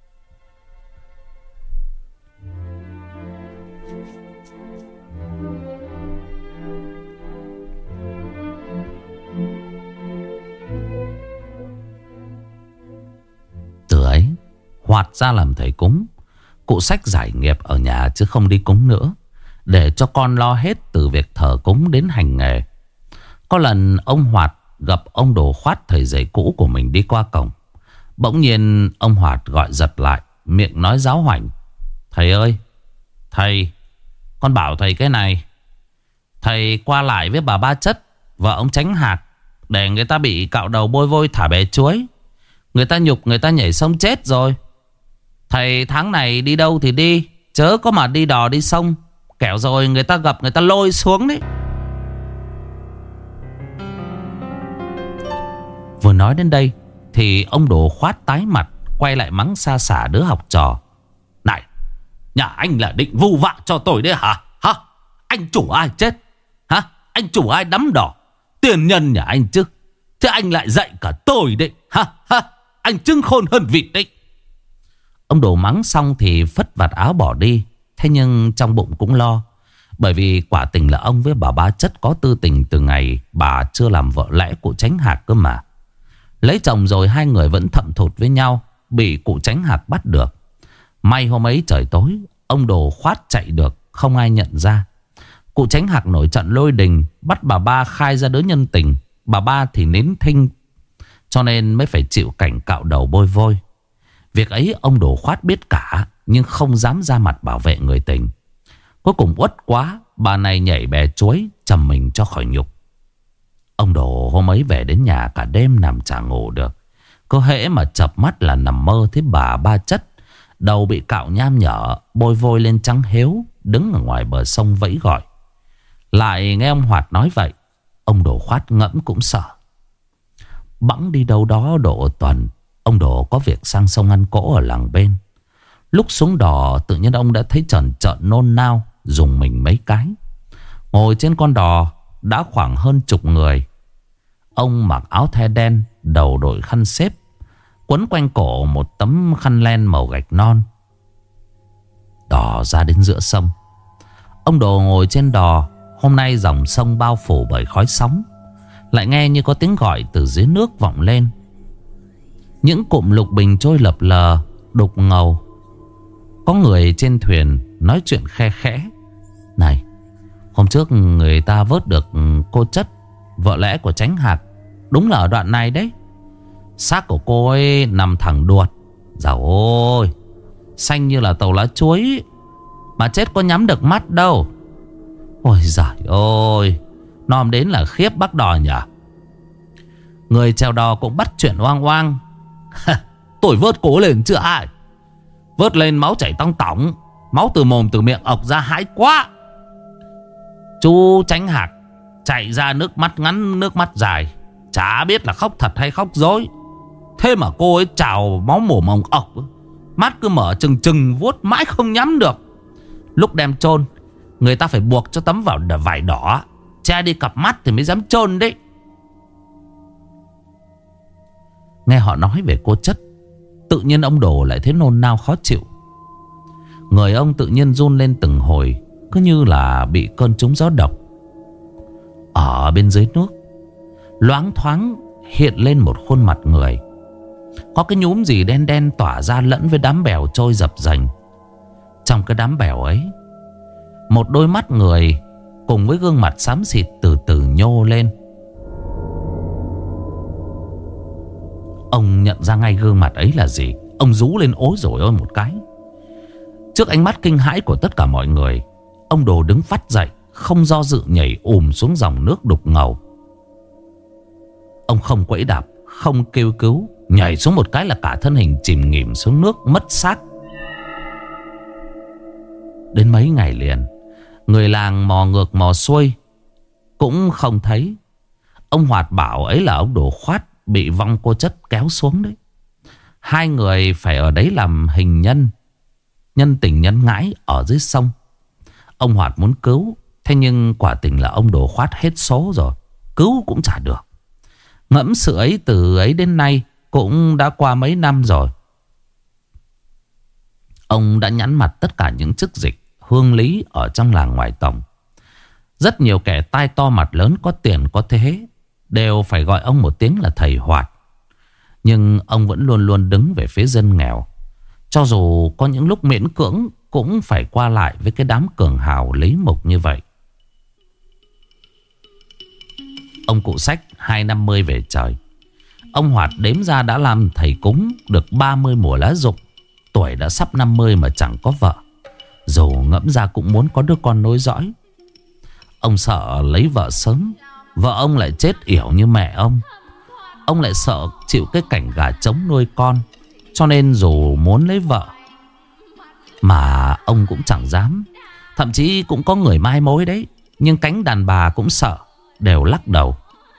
Từ ấy Hoạt ra làm thầy cúng. Cụ Sách giải nghiệp ở nhà chứ không đi cúng nữa, để cho con lo hết từ việc thờ cúng đến hành nghề. Có lần ông Hoạt gặp ông Đồ Khoát, thầy dạy cũ của mình, đi qua cổng. Bỗng nhiên ông Hoạt gọi giật lại, miệng nói giáo hoảnh: Thầy ơi, thầy, con bảo thầy cái này. Thầy qua lại với bà Ba Chất và ông Tránh Hạc, để người ta bị cạo đầu bôi vôi thả bè chuối. Người ta nhục, người ta nhảy sông chết rồi. Thầy tháng này đi đâu thì đi, chớ có mà đi đò đi sông, kẻo rồi người ta gặp người ta lôi xuống đấy. Vừa nói đến đây thì ông Đồ Khoát tái mặt, quay lại mắng xa xả đứa học trò: Này, nhà anh là định vu vạ cho tôi đấy hả? Hả? Anh chủ ai chết? Hả? Anh chủ ai đắm đỏ? Tiền nhân nhà anh chứ. Thế anh lại dạy cả tôi đấy. Hả? Hả? Anh trưng khôn hơn vịt đấy. Ông Đồ mắng xong thì phất vạt áo bỏ đi. Thế nhưng trong bụng cũng lo, bởi vì quả tình là ông với bà Ba Chất có tư tình từ ngày bà chưa làm vợ lẽ cụ Tránh Hạc cơ mà. Lấy chồng rồi hai người vẫn thậm thụt với nhau, bị cụ Tránh Hạc bắt được. May hôm ấy trời tối, ông Đồ Khoát chạy được, không ai nhận ra. Cụ Tránh Hạc nổi trận lôi đình, bắt bà Ba khai ra đứa nhân tình. Bà Ba thì nín thinh, cho nên mới phải chịu cảnh cạo đầu bôi vôi. Việc ấy ông Đồ Khoát biết cả, nhưng không dám ra mặt bảo vệ người tình. Cuối cùng uất quá, bà này nhảy bè chuối, trầm mình cho khỏi nhục. Ông Đồ hôm ấy về đến nhà cả đêm nằm chả ngủ được. Có hễ mà chợp mắt là nằm mơ thấy bà Ba Chất, đầu bị cạo nham nhở, bôi vôi lên trắng héo, đứng ở ngoài bờ sông vẫy gọi. Lại nghe ông Hoạt nói vậy, ông Đồ Khoát ngẫm cũng sợ. Bẵng đi đâu đó độ tuần, ông Đồ có việc sang sông ăn cỗ ở làng bên. Lúc xuống đò tự nhiên ông đã thấy trần trợn nôn nao, dùng mình mấy cái. Ngồi trên con đò đã khoảng hơn chục người. Ông mặc áo the đen, đầu đội khăn xếp, quấn quanh cổ một tấm khăn len màu gạch non. Đò ra đến giữa sông. Ông Đồ ngồi trên đò. Hôm nay dòng sông bao phủ bởi khói sóng, lại nghe như có tiếng gọi từ dưới nước vọng lên. Những cụm lục bình trôi lập lờ, đục ngầu. Có người trên thuyền nói chuyện khe khẽ. Này, hôm trước người ta vớt được cô Chất, vợ lẽ của Chánh Hạc, đúng là ở đoạn này đấy. Xác của cô ấy nằm thẳng đuột. Dạo ôi, xanh như là tàu lá chuối, mà chết có nhắm được mắt đâu. Ôi giời ơi, nom đến là khiếp bác đò nhỉ. Người chèo đò cũng bắt chuyện oang oang. Tôi vớt cố lên chưa ai. Vớt lên máu chảy tong tỏng, máu từ mồm từ miệng ọc ra hãi quá. Chú Chánh Hạc chạy ra nước mắt ngắn nước mắt dài, chả biết là khóc thật hay khóc dối. Thế mà cô ấy trào máu mồm ông ọc, mắt cứ mở trừng trừng vuốt mãi không nhắm được. Lúc đem chôn, người ta phải buộc cho tấm vào vải đỏ che đi cặp mắt thì mới dám chôn đấy. Nghe họ nói về cô Chất, tự nhiên ông Đồ lại thấy nôn nao khó chịu. Người ông tự nhiên run lên từng hồi, cứ như là bị cơn trúng gió độc. Ở bên dưới nước, loáng thoáng hiện lên một khuôn mặt người. Có cái nhúm gì đen đen tỏa ra lẫn với đám bèo trôi dập dành. Trong cái đám bèo ấy, một đôi mắt người cùng với gương mặt xám xịt từ từ nhô lên. Ông nhận ra ngay gương mặt ấy là gì. Ông rú lên ối rồi ôi một cái. Trước ánh mắt kinh hãi của tất cả mọi người, ông Đồ đứng phắt dậy, không do dự nhảy xuống dòng nước đục ngầu. Ông không quẫy đạp, không kêu cứu, nhảy xuống một cái là cả thân hình chìm nghỉm xuống nước mất xác. Đến mấy ngày liền, người làng mò ngược mò xuôi cũng không thấy. Ông Hoạt bảo ấy là ông Đồ Khoát bị vong cô Chất kéo xuống đấy. Hai người phải ở đấy làm hình nhân tình nhân ngãi ở dưới sông. Ông Hoạt muốn cứu, thế nhưng quả tình là ông Đồ Khoát hết số rồi, cứu cũng chả được. Ngẫm sự ấy từ ấy đến nay cũng đã qua mấy năm rồi. Ông đã nhắn mặt tất cả những chức dịch, hương lý ở trong làng ngoài tổng. Rất nhiều kẻ tai to mặt lớn có tiền có thế đều phải gọi ông một tiếng là thầy Hoạt. Nhưng ông vẫn luôn luôn đứng về phía dân nghèo. Cho dù có những lúc miễn cưỡng cũng phải qua lại với cái đám cường hào lý mục như vậy. Ông cụ Sách 250 về trời. Ông Hoạt đếm ra đã làm thầy cúng được 30 mùa lá rụng. Tuổi đã sắp 50 mà chẳng có vợ. Dù ngẫm ra cũng muốn có đứa con nối dõi. Ông sợ lấy vợ sớm, vợ ông lại chết yểu như mẹ ông. Ông lại sợ chịu cái cảnh gà trống nuôi con, cho nên dù muốn lấy vợ mà ông cũng chẳng dám. Thậm chí cũng có người mai mối đấy, nhưng cánh đàn bà cũng sợ, đều lắc đầu.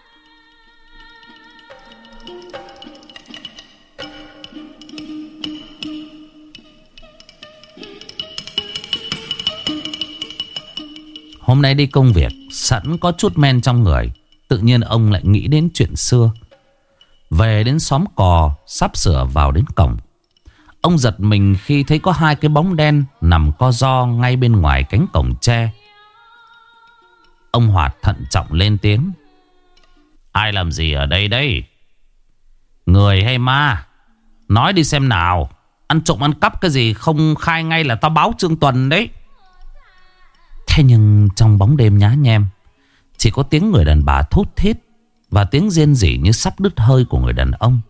Hôm nay đi công việc, sẵn có chút men trong người, tự nhiên ông lại nghĩ đến chuyện xưa. Về đến xóm cò, sắp sửa vào đến cổng, ông giật mình khi thấy có hai cái bóng đen nằm co ro ngay bên ngoài cánh cổng tre. Ông Hoạt thận trọng lên tiếng: Ai làm gì ở đây đấy? Người hay ma? Nói đi xem nào. Ăn trộm ăn cắp cái gì không khai ngay là tao báo Trương Tuần đấy. Thế nhưng trong bóng đêm nhá nhem, chỉ có tiếng người đàn bà thút thít và tiếng rên rỉ như sắp đứt hơi của người đàn ông.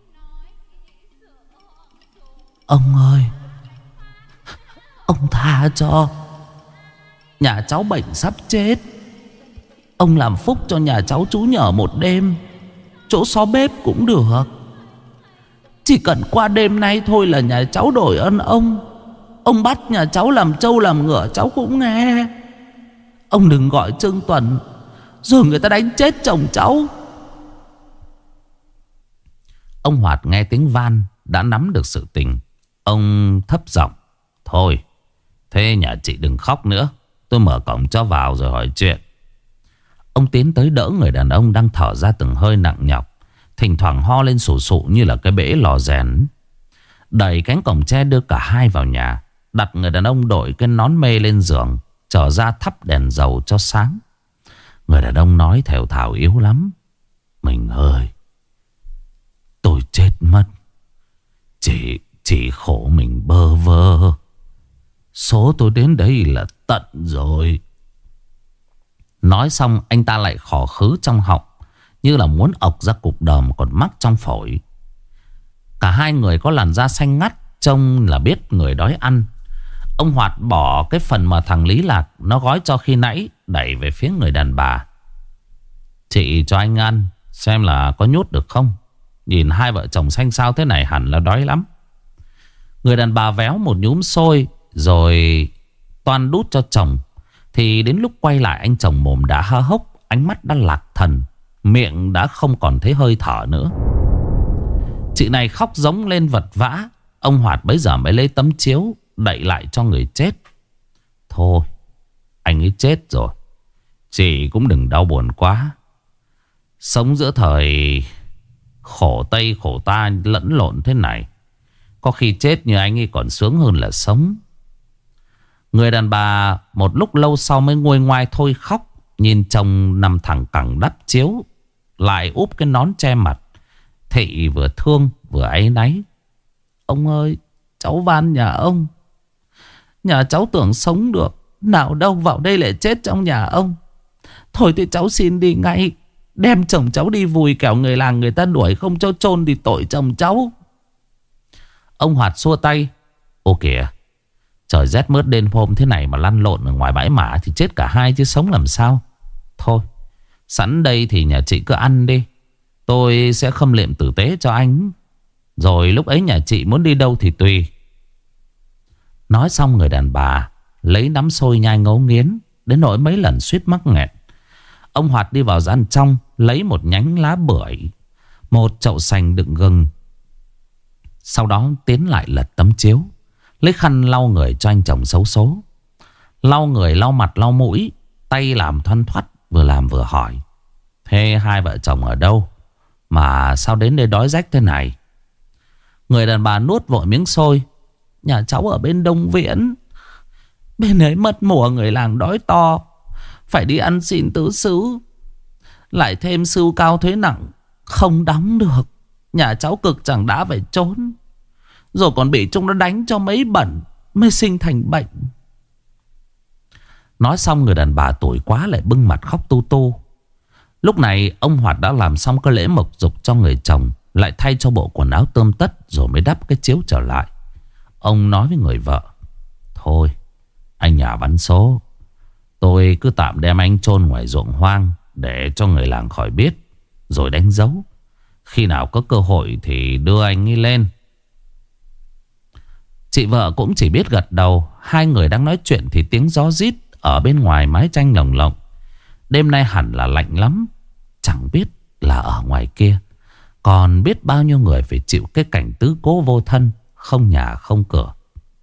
Ông ơi, ông tha cho. Nhà cháu bệnh sắp chết. Ông làm phúc cho nhà cháu trú nhờ một đêm, chỗ xó bếp cũng được. Chỉ cần qua đêm nay thôi là nhà cháu đổi ơn ông. Ông bắt nhà cháu làm trâu làm ngựa cháu cũng nghe. Ông đừng gọi Trương Tuần, rồi người ta đánh chết chồng cháu. Ông Hoạt nghe tiếng van đã nắm được sự tình. Ông thấp giọng: Thôi, thế nhà chị đừng khóc nữa, tôi mở cổng cho vào rồi hỏi chuyện. Ông tiến tới đỡ người đàn ông đang thở ra từng hơi nặng nhọc, thỉnh thoảng ho lên sù sụ như là cái bể lò rèn. Đẩy cánh cổng tre đưa cả hai vào nhà, đặt người đàn ông đội cái nón mê lên giường, trở ra thắp đèn dầu cho sáng. Người đàn ông nói thều thào yếu lắm: Mình ơi, tôi chết mất. Chỉ khổ mình bơ vơ. Số tôi đến đây là tận rồi. Nói xong anh ta lại khò khứ trong họng, như là muốn ọc ra cục đờm còn mắc trong phổi. Cả hai người có làn da xanh ngắt, trông là biết người đói ăn. Ông Hoạt bỏ cái phần mà thằng Lý Lạc nó gói cho khi nãy, đẩy về phía người đàn bà: Chị cho anh ăn, xem là có nhốt được không. Nhìn hai vợ chồng xanh xao thế này hẳn là đói lắm. Người đàn bà véo một nhúm xôi rồi toan đút cho chồng. Thì đến lúc quay lại, anh chồng mồm đã há hốc, ánh mắt đã lạc thần, miệng đã không còn thấy hơi thở nữa. Chị này khóc giống lên vật vã. Ông Hoạt bấy giờ mới lấy tấm chiếu đậy lại cho người chết. Thôi, anh ấy chết rồi, chị cũng đừng đau buồn quá. Sống giữa thời khổ Tây khổ ta lẫn lộn thế này, có khi chết như anh ấy còn sướng hơn là sống. Người đàn bà một lúc lâu sau mới nguôi ngoai thôi khóc, nhìn chồng nằm thẳng cẳng đắp chiếu, lại úp cái nón che mặt. Thị vừa thương vừa áy náy: Ông ơi, cháu van nhà ông. Nhà cháu tưởng sống được, nào đâu vào đây lại chết trong nhà ông. Thôi thì cháu xin đi ngay, đem chồng cháu đi vùi, kẻo người làng người ta đuổi không cho chôn thì tội chồng cháu. Ông Hoạt xua tay: Ô kìa, trời rét mướt đêm hôm thế này mà lăn lộn ở ngoài bãi mả thì chết cả hai chứ sống làm sao. Thôi, sẵn đây thì nhà chị cứ ăn đi, tôi sẽ khâm liệm tử tế cho anh. Rồi lúc ấy nhà chị muốn đi đâu thì tùy. Nói xong người đàn bà lấy nắm xôi nhai ngấu nghiến, đến nỗi mấy lần suýt mắc nghẹn. Ông Hoạt đi vào gian trong, lấy một nhánh lá bưởi, một chậu sành đựng gừng. Sau đó tiến lại lật tấm chiếu, lấy khăn lau người cho anh chồng xấu số. Lau người, lau mặt, lau mũi, tay làm thoăn thoắt, vừa làm vừa hỏi: Thế hai vợ chồng ở đâu mà sao đến đây đói rách thế này? Người đàn bà nuốt vội miếng xôi: Nhà cháu ở bên Đông Viễn. Bên ấy mất mùa người làng đói to, phải đi ăn xin tứ xứ. Lại thêm sưu cao thuế nặng, không đóng được. Nhà cháu cực chẳng đã phải trốn, rồi còn bị chúng nó đánh cho mấy bẩn, mới sinh thành bệnh. Nói xong người đàn bà tủi quá lại bưng mặt khóc tu tu. Lúc này ông Hoạt đã làm xong cái lễ mộc dục cho người chồng, lại thay cho bộ quần áo tươm tất, rồi mới đắp cái chiếu trở lại. Ông nói với người vợ: Thôi, anh nhà bắn số, tôi cứ tạm đem anh chôn ngoài ruộng hoang để cho người làng khỏi biết, rồi đánh dấu. Khi nào có cơ hội thì đưa anh ấy lên. Chị vợ cũng chỉ biết gật đầu. Hai người đang nói chuyện thì tiếng gió rít ở bên ngoài mái tranh lồng lộng. Đêm nay hẳn là lạnh lắm. Chẳng biết là ở ngoài kia còn biết bao nhiêu người phải chịu cái cảnh tứ cố vô thân, không nhà không cửa.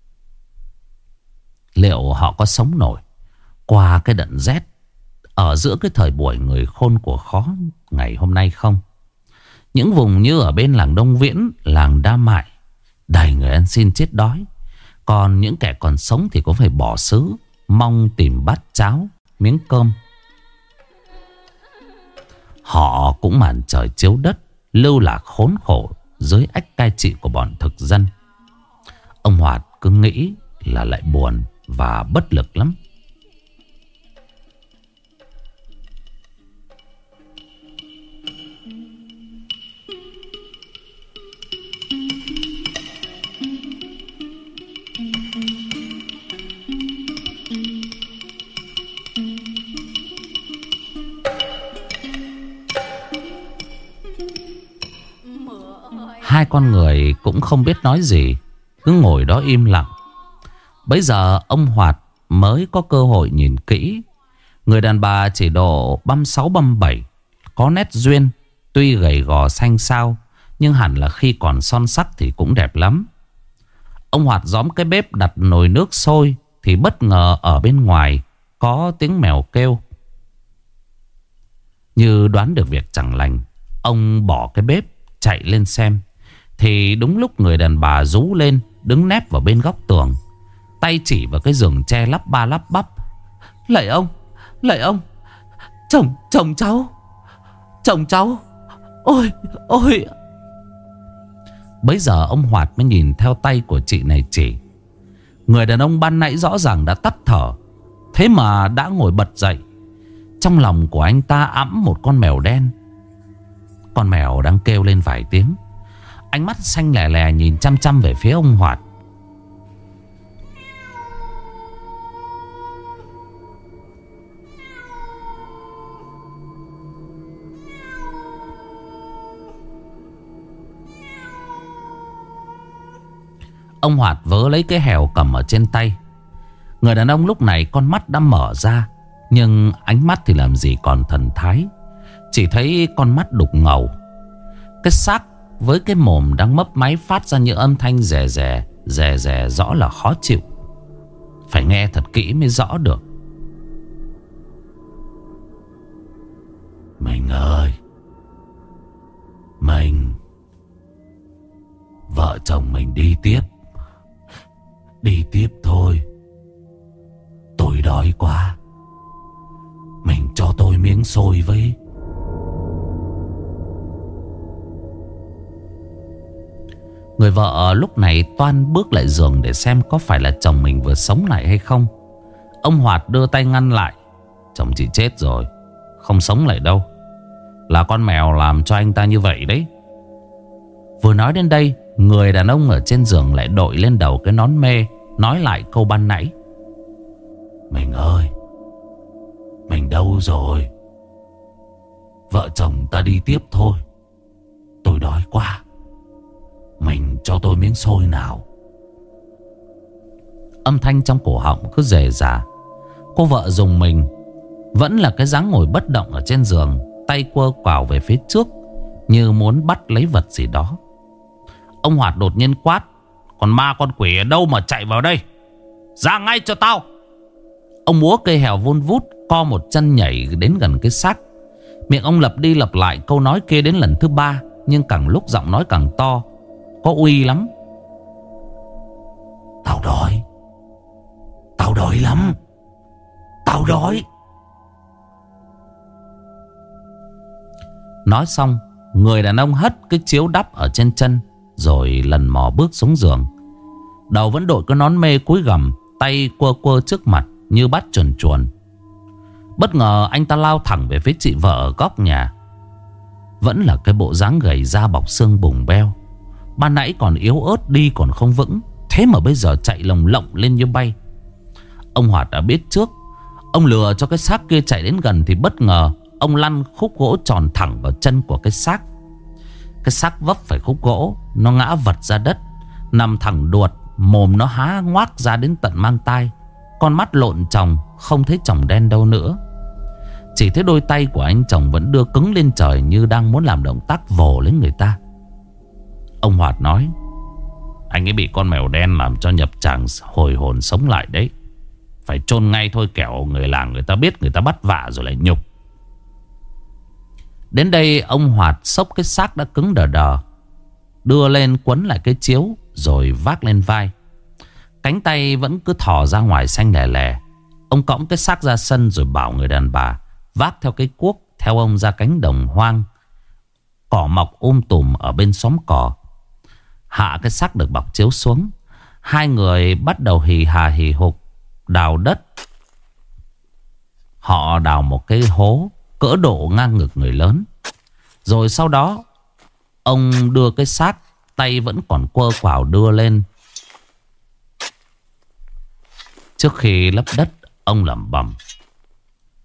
Liệu họ có sống nổi qua cái đợt rét ở giữa cái thời buổi người khôn của khó ngày hôm nay không? Những vùng như ở bên làng Đông Viễn, làng Đa Mại, đầy người ăn xin chết đói. Còn những kẻ còn sống thì có phải bỏ xứ, mong tìm bát cháo, miếng cơm. Họ cũng màn trời chiếu đất, lưu lạc khốn khổ dưới ách cai trị của bọn thực dân. Ông Hoạt cứ nghĩ là lại buồn và bất lực lắm. Hai con người cũng không biết nói gì, cứ ngồi đó im lặng. Bấy giờ ông Hoạt mới có cơ hội nhìn kỹ. Người đàn bà chỉ độ 36-37, có nét duyên. Tuy gầy gò xanh xao, nhưng hẳn là khi còn son sắc thì cũng đẹp lắm. Ông Hoạt gióm cái bếp đặt nồi nước sôi thì bất ngờ ở bên ngoài có tiếng mèo kêu. Như đoán được việc chẳng lành, ông bỏ cái bếp chạy lên xem. Thì đúng lúc người đàn bà rú lên, đứng nép vào bên góc tường, tay chỉ vào cái giường tre lắp ba lắp bắp. Lạy ông, chồng cháu, ôi, ôi. Bấy giờ ông Hoạt mới nhìn theo tay của chị này chỉ. Người đàn ông ban nãy rõ ràng đã tắt thở, thế mà đã ngồi bật dậy. Trong lòng của anh ta ẵm một con mèo đen. Con mèo đang kêu lên vài tiếng. Ánh mắt xanh lè lè nhìn chăm chăm về phía ông Hoạt. Ông Hoạt vớ lấy cái hèo cầm ở trên tay. Người đàn ông lúc này con mắt đã mở ra, nhưng ánh mắt thì làm gì còn thần thái. Chỉ thấy con mắt đục ngầu. Cái xác với cái mồm đang mấp máy phát ra những âm thanh rè rè rõ là khó chịu. Phải nghe thật kỹ mới rõ được. Mình ơi, mình, vợ chồng mình đi tiếp. Đi tiếp thôi. Tôi đói quá. Mình cho tôi miếng xôi với. Người vợ lúc này toan bước lại giường để xem có phải là chồng mình vừa sống lại hay không. Ông Hoạt đưa tay ngăn lại. Chồng chị chết rồi, không sống lại đâu. Là con mèo làm cho anh ta như vậy đấy. Vừa nói đến đây, người đàn ông ở trên giường lại đội lên đầu cái nón mê, nói lại câu ban nãy. Mình ơi, mình đâu rồi? Vợ chồng ta đi tiếp thôi. Tôi đói quá. Mình cho tôi miếng xôi nào. Âm thanh trong cổ họng cứ rề rà. Cô vợ dùng mình. Vẫn là cái dáng ngồi bất động ở trên giường, tay quơ quào về phía trước, như muốn bắt lấy vật gì đó. Ông Hoạt đột nhiên quát. Còn ma con quỷ ở đâu mà chạy vào đây? Ra ngay cho tao. Ông múa cây hèo vun vút, co một chân nhảy đến gần cái xác. Miệng ông lặp đi lặp lại câu nói kia đến lần thứ 3, nhưng càng lúc giọng nói càng to, có uy lắm. Tao đói. Tao đói lắm. Tao đói. Nói xong, người đàn ông hất cái chiếu đắp ở trên chân, rồi lần mò bước xuống giường. Đầu vẫn đội cái nón mê cúi gằm, tay quơ quơ trước mặt như bắt chuồn chuồn. Bất ngờ anh ta lao thẳng về phía chị vợ ở góc nhà. Vẫn là cái bộ dáng gầy da bọc xương bùng beo. Ban nãy còn yếu ớt, đi còn không vững, thế mà bây giờ chạy lồng lộng lên như bay. Ông Hoạt đã biết trước. Ông lừa cho cái xác kia chạy đến gần thì bất ngờ ông lăn khúc gỗ tròn thẳng vào chân của cái xác. Cái xác vấp phải khúc gỗ, nó ngã vật ra đất, nằm thẳng đuột, mồm nó há ngoác ra đến tận mang tai. Con mắt lộn tròng, không thấy tròng đen đâu nữa. Chỉ thấy đôi tay của anh chồng vẫn đưa cứng lên trời, như đang muốn làm động tác vồ lấy người ta. Ông Hoạt nói. Anh ấy bị con mèo đen làm cho nhập tràng hồi hồn sống lại đấy. Phải chôn ngay thôi, kẻo người làng người ta biết, người ta bắt vạ rồi lại nhục. Đến đây ông Hoạt xốc cái xác đã cứng đờ đờ, đưa lên quấn lại cái chiếu, rồi vác lên vai. Cánh tay vẫn cứ thò ra ngoài xanh lè lè. Ông cõng cái xác ra sân, rồi bảo người đàn bà vác theo cái cuốc theo ông ra cánh đồng hoang. Cỏ mọc tùm ở bên xóm cỏ. Hạ cái xác được bọc chiếu xuống. Hai người bắt đầu hì hà hì hục đào đất. Họ đào một cái hố cỡ độ ngang ngực người lớn. Rồi sau đó ông đưa cái xác, tay vẫn còn quơ quào đưa lên. Trước khi lấp đất, ông lẩm bẩm.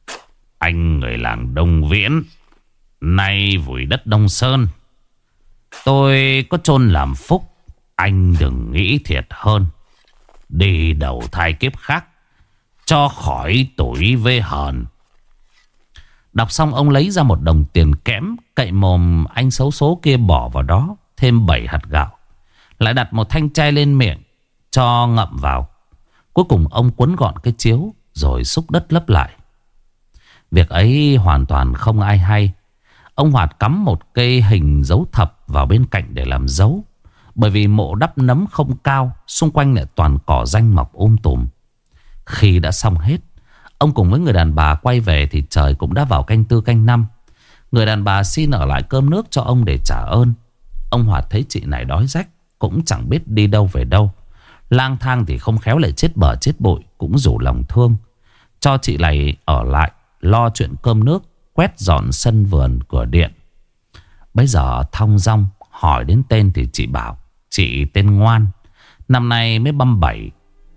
Anh người làng Đông Viễn, nay vùi đất Đông Sơn, Tôi có chôn làm phúc, anh đừng nghĩ thiệt hơn. Đi đầu thai kiếp khác, cho khỏi tủi vê hờn. Đọc xong ông lấy ra một đồng tiền kẽm, cậy mồm anh xấu số kia bỏ vào đó thêm 7 hạt gạo. Lại đặt một thanh chai lên miệng cho ngậm vào. Cuối cùng ông quấn gọn cái chiếu rồi xúc đất lấp lại. Việc ấy hoàn toàn không ai hay. Ông Hoạt cắm một cây hình dấu thập vào bên cạnh để làm dấu. Bởi vì mộ đắp nấm không cao, xung quanh lại toàn cỏ ranh mọc tùm. Khi đã xong hết, ông cùng với người đàn bà quay về thì trời cũng đã vào canh 4 canh 5. Người đàn bà xin ở lại cơm nước cho ông để trả ơn. Ông Hoạt thấy chị này đói rách, cũng chẳng biết đi đâu về đâu. Lang thang thì không khéo lại chết bờ chết bội, cũng rủ lòng thương cho chị này ở lại lo chuyện cơm nước, quét dọn sân vườn cửa điện. Bây giờ thong dong hỏi đến tên thì chị bảo chị tên Ngoan, năm nay mới 37.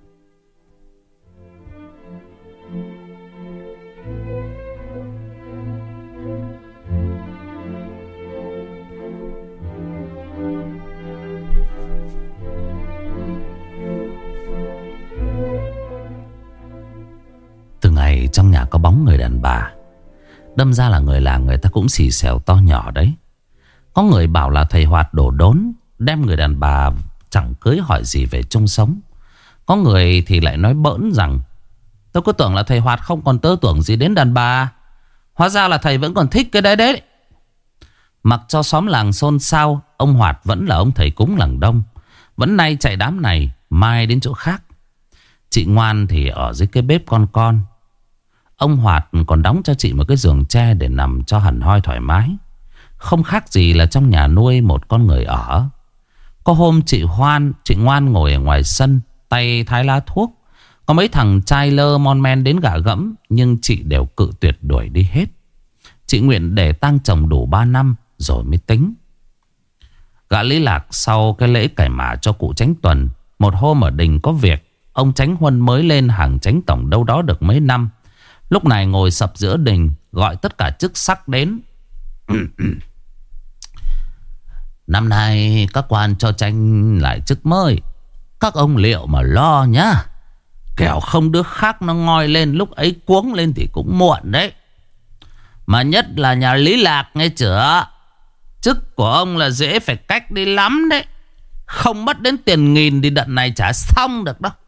Từ ngày trong nhà có bóng người đàn bà, đâm ra là người làng người ta cũng xì xèo to nhỏ đấy. Có người bảo là thầy Hoạt đổ đốn, đem người đàn bà chẳng cưới hỏi gì về chung sống. Có người thì lại nói bỡn rằng tôi cứ tưởng là thầy Hoạt không còn tơ tưởng gì đến đàn bà, hóa ra là thầy vẫn còn thích cái đấy. Mặc cho xóm làng xôn xao, ông Hoạt vẫn là ông thầy cúng làng Đông, vẫn nay chạy đám này, mai đến chỗ khác. Chị Ngoan thì ở dưới cái bếp con. Ông Hoạt còn đóng cho chị một cái giường tre để nằm cho hẳn hoi thoải mái. Không khác gì là trong nhà nuôi một con người ở. Có hôm chị Ngoan ngồi ở ngoài sân, tay thái lá thuốc. Có mấy thằng trai lơ mon men đến gạ gẫm, nhưng chị đều cự tuyệt đuổi đi hết. Chị nguyện để tang chồng đủ 3 năm rồi mới tính. Gã Lý Lạc sau cái lễ cải mả cho cụ Chánh Tuần, một hôm ở đình có việc. Ông Chánh Huân mới lên hàng chánh tổng đâu đó được mấy năm. Lúc này ngồi sập giữa đình, gọi tất cả chức sắc đến. Năm nay các quan cho tranh lại chức mới, các ông liệu mà lo nhá, kẻo không đứa khác nó ngoi lên, lúc ấy cuống lên thì cũng muộn đấy. Mà nhất là nhà Lý Lạc nghe chưa, chức của ông là dễ phải cách đi lắm đấy. Không mất đến tiền nghìn thì đợt này chả xong được đâu.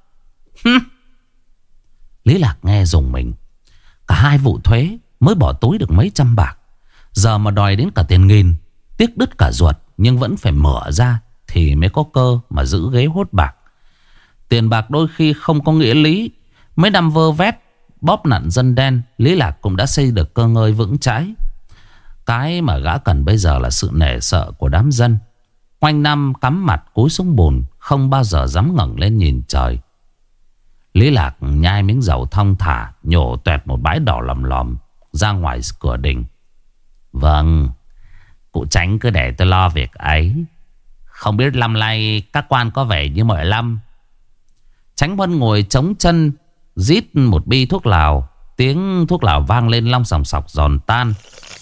Lý Lạc nghe rùng mình. Cả 2 vụ thuế mới bỏ túi được mấy trăm bạc, giờ mà đòi đến cả tiền nghìn, tiếc đứt cả ruột. Nhưng vẫn phải mở ra thì mới có cơ mà giữ ghế hốt bạc. Tiền bạc đôi khi không có nghĩa lý. Mấy năm vơ vét bóp nặn dân đen, Lý Lạc cũng đã xây được cơ ngơi vững chãi. Cái mà gã cần bây giờ là sự nể sợ của đám dân. Quanh năm cắm mặt cúi xuống bùn, không bao giờ dám ngẩng lên nhìn trời. Lý Lạc nhai miếng dầu thong thả, nhổ toẹt một bãi đỏ lòm lòm ra ngoài cửa đình. Vâng, cụ Chánh cứ để tôi lo việc ấy. Không biết năm nay các quan có vẻ như mọi năm. Chánh Huân ngồi chống chân, rít một bi thuốc lào. Tiếng thuốc lào vang lên long sòng sọc giòn tan.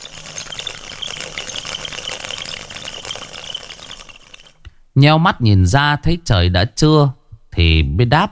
Nheo mắt nhìn ra thấy trời đã trưa thì mới đáp.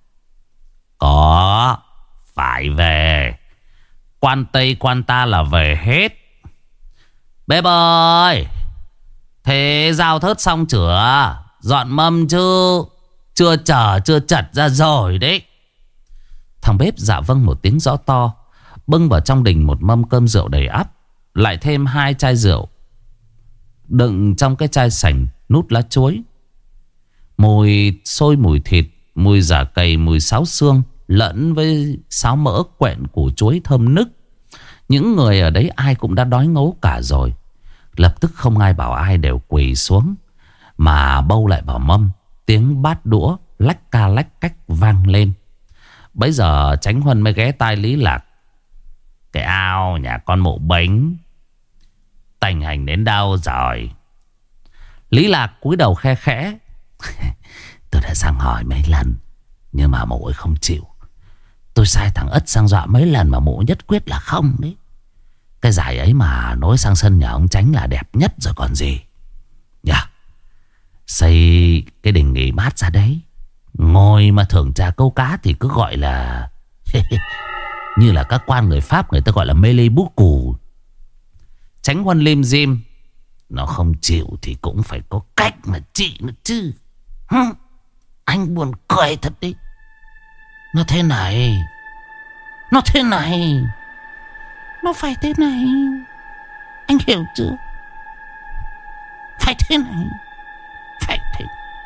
Có, phải về. Quan Tây quan ta là về hết. Bếp ơi, thế giao thớt xong chưa? Dọn mâm chứ? Chưa chật ra rồi đấy. Thằng bếp dạ vâng một tiếng rõ to, bưng vào trong đình một mâm cơm rượu đầy ắp, lại thêm 2 chai rượu đựng trong cái chai sành nút lá chuối. Mùi xôi, mùi thịt, mùi giả cầy, mùi sáo xương lẫn với sáo mỡ quẹn củ chuối thơm nức. Những người ở đấy ai cũng đã đói ngấu cả rồi. Lập tức không ai bảo ai, đều quỳ xuống mà bâu lại vào mâm. Tiếng bát đũa lách ca lách cách vang lên. Bấy giờ Chánh Huân mới ghé tai Lý Lạc. Cái ao nhà con Mộ Bính tình hình đến đâu rồi? Lý Lạc cúi đầu khe khẽ. Tôi đã sang hỏi mấy lần, nhưng mà mụ ấy không chịu. Tôi sai thằng Ất sang dọa mấy lần mà mụ nhất quyết là không đấy. Cái giải ấy mà nối sang sân nhà ông Chánh là đẹp nhất rồi còn gì. Nhà xây cái đình nghỉ mát ra đấy, ngồi mà thưởng trà câu cá thì cứ gọi là như là các quan người Pháp người ta gọi là mê lê bút cù. Tránh Huân lim dim. Nó không chịu thì cũng phải có cách mà trị nó chứ. Anh buồn cười thật đi. Nó thế này. Nó thế này. Nó phải thế này. Anh hiểu chưa? Phải thế này. Phải thế.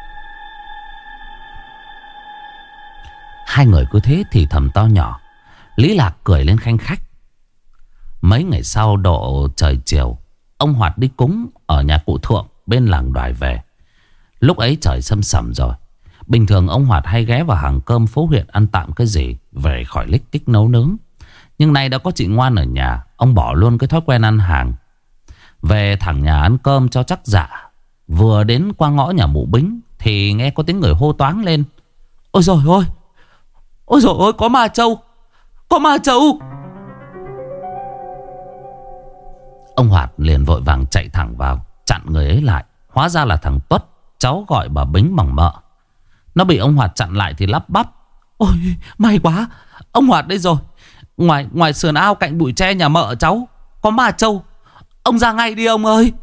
Hai người cứ thế thì thầm to nhỏ. Lý Lạc cười lên khanh khách. Mấy ngày sau độ trời chiều, ông Hoạt đi cúng ở nhà cụ Thượng bên làng Đoài về. Lúc ấy trời sâm sẩm rồi. Bình thường ông Hoạt hay ghé vào hàng cơm phố huyện ăn tạm cái gì về khỏi lích kích nấu nướng. Nhưng nay đã có chị Ngoan ở nhà, ông bỏ luôn cái thói quen ăn hàng, về thẳng nhà ăn cơm cho chắc dạ. Vừa đến qua ngõ nhà mụ Bính thì nghe có tiếng người hô toáng lên. Ôi dồi ôi. Ôi dồi ôi, có ma trâu. Có ma trâu. Ông Hoạt liền vội vàng chạy thẳng vào, chặn người ấy lại. Hóa ra là thằng Tuất, cháu gọi bà Bính bằng mợ. Nó bị ông Hoạt chặn lại thì lắp bắp. Ôi may quá, ông Hoạt đây rồi. Ngoài sườn ao cạnh bụi tre nhà mợ cháu có ma trâu. Ông ra ngay đi ông ơi.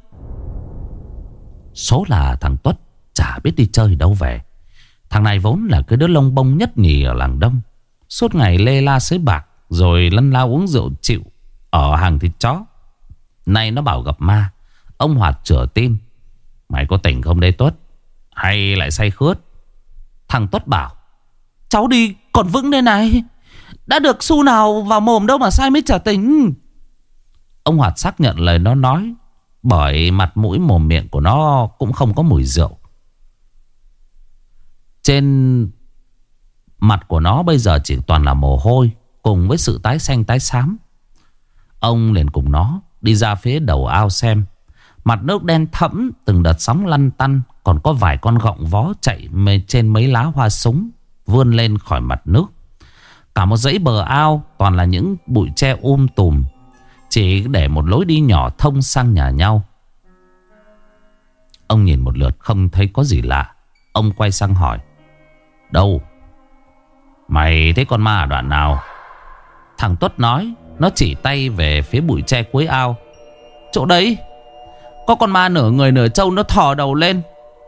Số là thằng Tuất chả biết đi chơi đâu về. Thằng này vốn là cái đứa lông bông nhất nhì ở làng Đông, suốt ngày lê la sới bạc, rồi lân la uống rượu chịu ở hàng thịt chó. Nay nó bảo gặp ma. Ông Hoạt chửa tim. Mày có tỉnh không đấy Tuất? Hay lại say khướt? Thằng Tuất bảo. Cháu đi còn vững đây này. Đã được xu nào vào mồm đâu mà sai mới trả tỉnh. Ông Hoạt xác nhận lời nó nói, bởi mặt mũi mồm miệng của nó cũng không có mùi rượu. Trên mặt của nó bây giờ chỉ toàn là mồ hôi, cùng với sự tái xanh tái xám. Ông liền cùng nó đi ra phía đầu ao xem. Mặt nước đen thẫm, từng đợt sóng lăn tăn. Còn có vài con gọng vó chạy trên mấy lá hoa súng vươn lên khỏi mặt nước. Cả một dãy bờ ao toàn là những bụi tre tùm, chỉ để một lối đi nhỏ thông sang nhà nhau. Ông nhìn một lượt không thấy có gì lạ. Ông quay sang hỏi. Đâu? Mày thấy con ma ở đoạn nào? Thằng Tuất nói. Nó chỉ tay về phía bụi tre cuối ao. Chỗ đấy có con ma nửa người nửa trâu, nó thò đầu lên.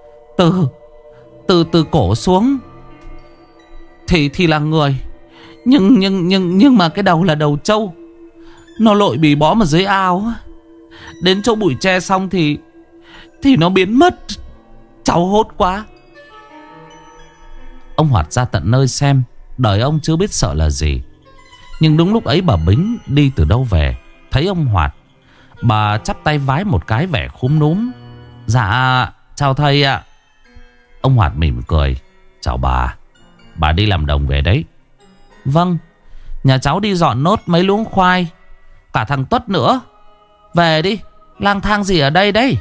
Từ cổ xuống thì là người, nhưng mà cái đầu là đầu trâu. Nó lội bì bõm ở dưới ao. Đến chỗ bụi tre xong thì nó biến mất. Cháu hốt quá. Ông Hoạt ra tận nơi xem. Đời ông chưa biết sợ là gì. Nhưng đúng lúc ấy bà Bính đi từ đâu về, thấy ông Hoạt. Bà chắp tay vái một cái vẻ khúm núm. Dạ chào thầy ạ. Ông Hoạt mỉm cười. Chào bà đi làm đồng về đấy? Vâng, nhà cháu đi dọn nốt mấy luống khoai. Cả thằng Tuất nữa. Về đi, lang thang gì ở đây đấy?